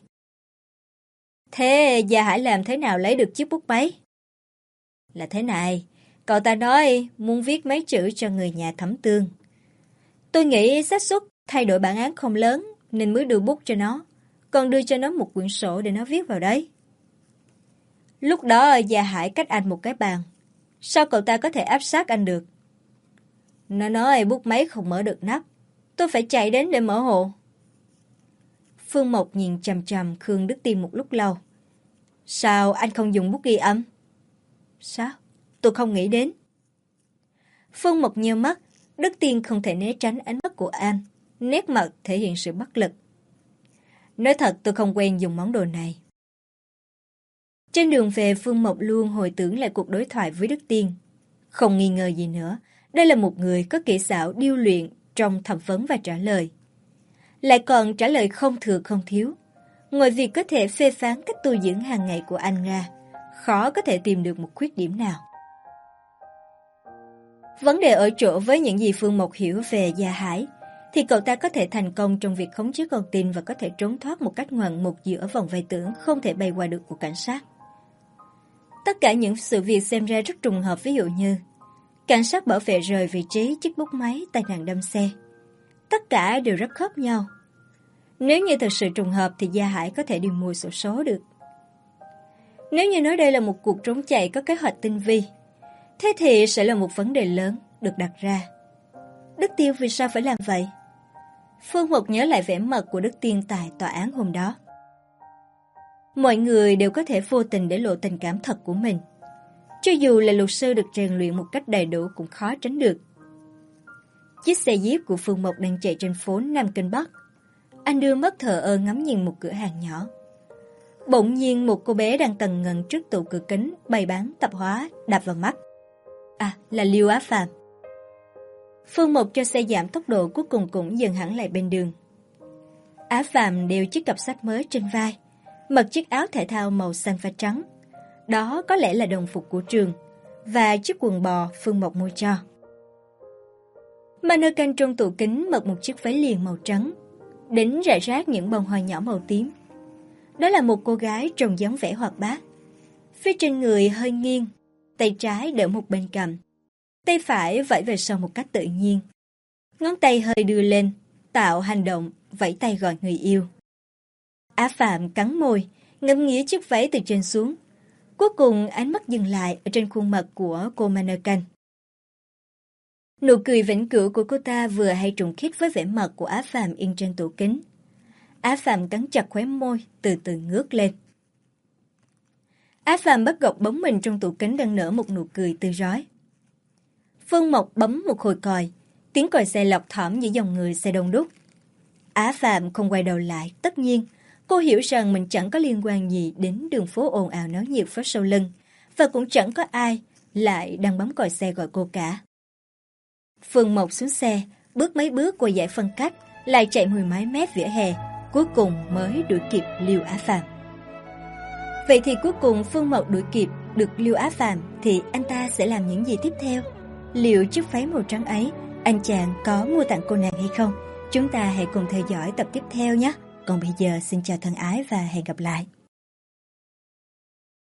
Thế Gia Hải làm thế nào lấy được chiếc bút máy? Là thế này, cậu ta nói muốn viết mấy chữ cho người nhà Thẩm Tương. Tôi nghĩ xác suất thay đổi bản án không lớn nên mới đưa bút cho nó, còn đưa cho nó một quyển sổ để nó viết vào đấy. Lúc đó Gia Hải cách anh một cái bàn. Sao cậu ta có thể áp sát anh được? Nó nói bút máy không mở được nắp. Tôi phải chạy đến để mở hộ. Phương Mộc nhìn chằm chằm Khương Đức Tiên một lúc lâu. Sao anh không dùng bút ghi âm? Sao? Tôi không nghĩ đến. Phương Mộc nheo mắt. Đức Tiên không thể né tránh ánh mắt của anh. Nét mặt thể hiện sự bất lực. Nói thật tôi không quen dùng món đồ này. Trên đường về, Phương Mộc luôn hồi tưởng lại cuộc đối thoại với Đức Tiên. Không nghi ngờ gì nữa, đây là một người có kỹ xảo điêu luyện trong thẩm vấn và trả lời. Lại còn trả lời không thừa không thiếu. Ngoài việc có thể phê phán cách tu dưỡng hàng ngày của anh ra, khó có thể tìm được một khuyết điểm nào. Vấn đề ở chỗ với những gì Phương Mộc hiểu về Gia Hải, thì cậu ta có thể thành công trong việc khống chế con tin và có thể trốn thoát một cách ngoạn mục giữa vòng vây tưởng không thể bay qua được của cảnh sát. Tất cả những sự việc xem ra rất trùng hợp, ví dụ như cảnh sát bảo vệ rời vị trí chiếc bút máy tai nạn đâm xe. Tất cả đều rất khớp nhau. Nếu như thực sự trùng hợp thì Gia Hải có thể đi mua xổ số được. Nếu như nói đây là một cuộc trốn chạy có kế hoạch tinh vi, thế thì sẽ là một vấn đề lớn được đặt ra. Đức Tiên vì sao phải làm vậy? Phương Mộc nhớ lại vẻ mặt của Đức Tiên tại tòa án hôm đó. Mọi người đều có thể vô tình để lộ tình cảm thật của mình. Cho dù là luật sư được rèn luyện một cách đầy đủ cũng khó tránh được. Chiếc xe jeep của Phương Mộc đang chạy trên phố Nam Kinh Bắc. Anh đưa mắt thờ ơ ngắm nhìn một cửa hàng nhỏ. Bỗng nhiên một cô bé đang tần ngần trước tủ cửa kính bày bán tạp hóa đạp vào mắt. À, là Liêu Á Phàm. Phương Mộc cho xe giảm tốc độ, cuối cùng cũng dừng hẳn lại bên đường. Á Phàm đeo chiếc cặp sách mới trên vai, mặc chiếc áo thể thao màu xanh và trắng. Đó có lẽ là đồng phục của trường, và chiếc quần bò Phương Mộc mua cho. Mannequin trong tủ kính mặc một chiếc váy liền màu trắng, đính rải rác những bông hoa nhỏ màu tím. Đó là một cô gái trông dáng vẻ hoạt bát. Phía trên người hơi nghiêng, tay trái đỡ một bên cằm, tay phải vẫy về sau một cách tự nhiên. Ngón tay hơi đưa lên, tạo hành động vẫy tay gọi người yêu. Á Phạm cắn môi, ngắm nghía chiếc váy từ trên xuống. Cuối cùng ánh mắt dừng lại ở trên khuôn mặt của cô mannequin. Nụ cười vĩnh cửu của cô ta vừa hay trùng khít với vẻ mặt của Á Phạm in trên tủ kính. Á Phạm cắn chặt khóe môi, từ từ ngước lên. Á Phạm bắt gọc bóng mình trong tủ kính đang nở một nụ cười tươi rói. Phương Mộc bấm một hồi còi, tiếng còi xe lọc thỏm giữa dòng người xe đông đúc. Á Phạm không quay đầu lại, tất nhiên, cô hiểu rằng mình chẳng có liên quan gì đến đường phố ồn ào náo nhiệt phía sau lưng, và cũng chẳng có ai lại đang bấm còi xe gọi cô cả. Phương Mộc xuống xe, bước mấy bước qua dải phân cách, lại chạy mười mấy mét vỉa hè, cuối cùng mới đuổi kịp Liêu Á Phàm. Vậy thì cuối cùng Phương Mộc đuổi kịp được Liêu Á Phàm thì anh ta sẽ làm những gì tiếp theo? Liệu chiếc váy màu trắng ấy anh chàng có mua tặng cô nàng hay không? Chúng ta hãy cùng theo dõi tập tiếp theo nhé. Còn bây giờ xin chào thân ái và hẹn gặp lại.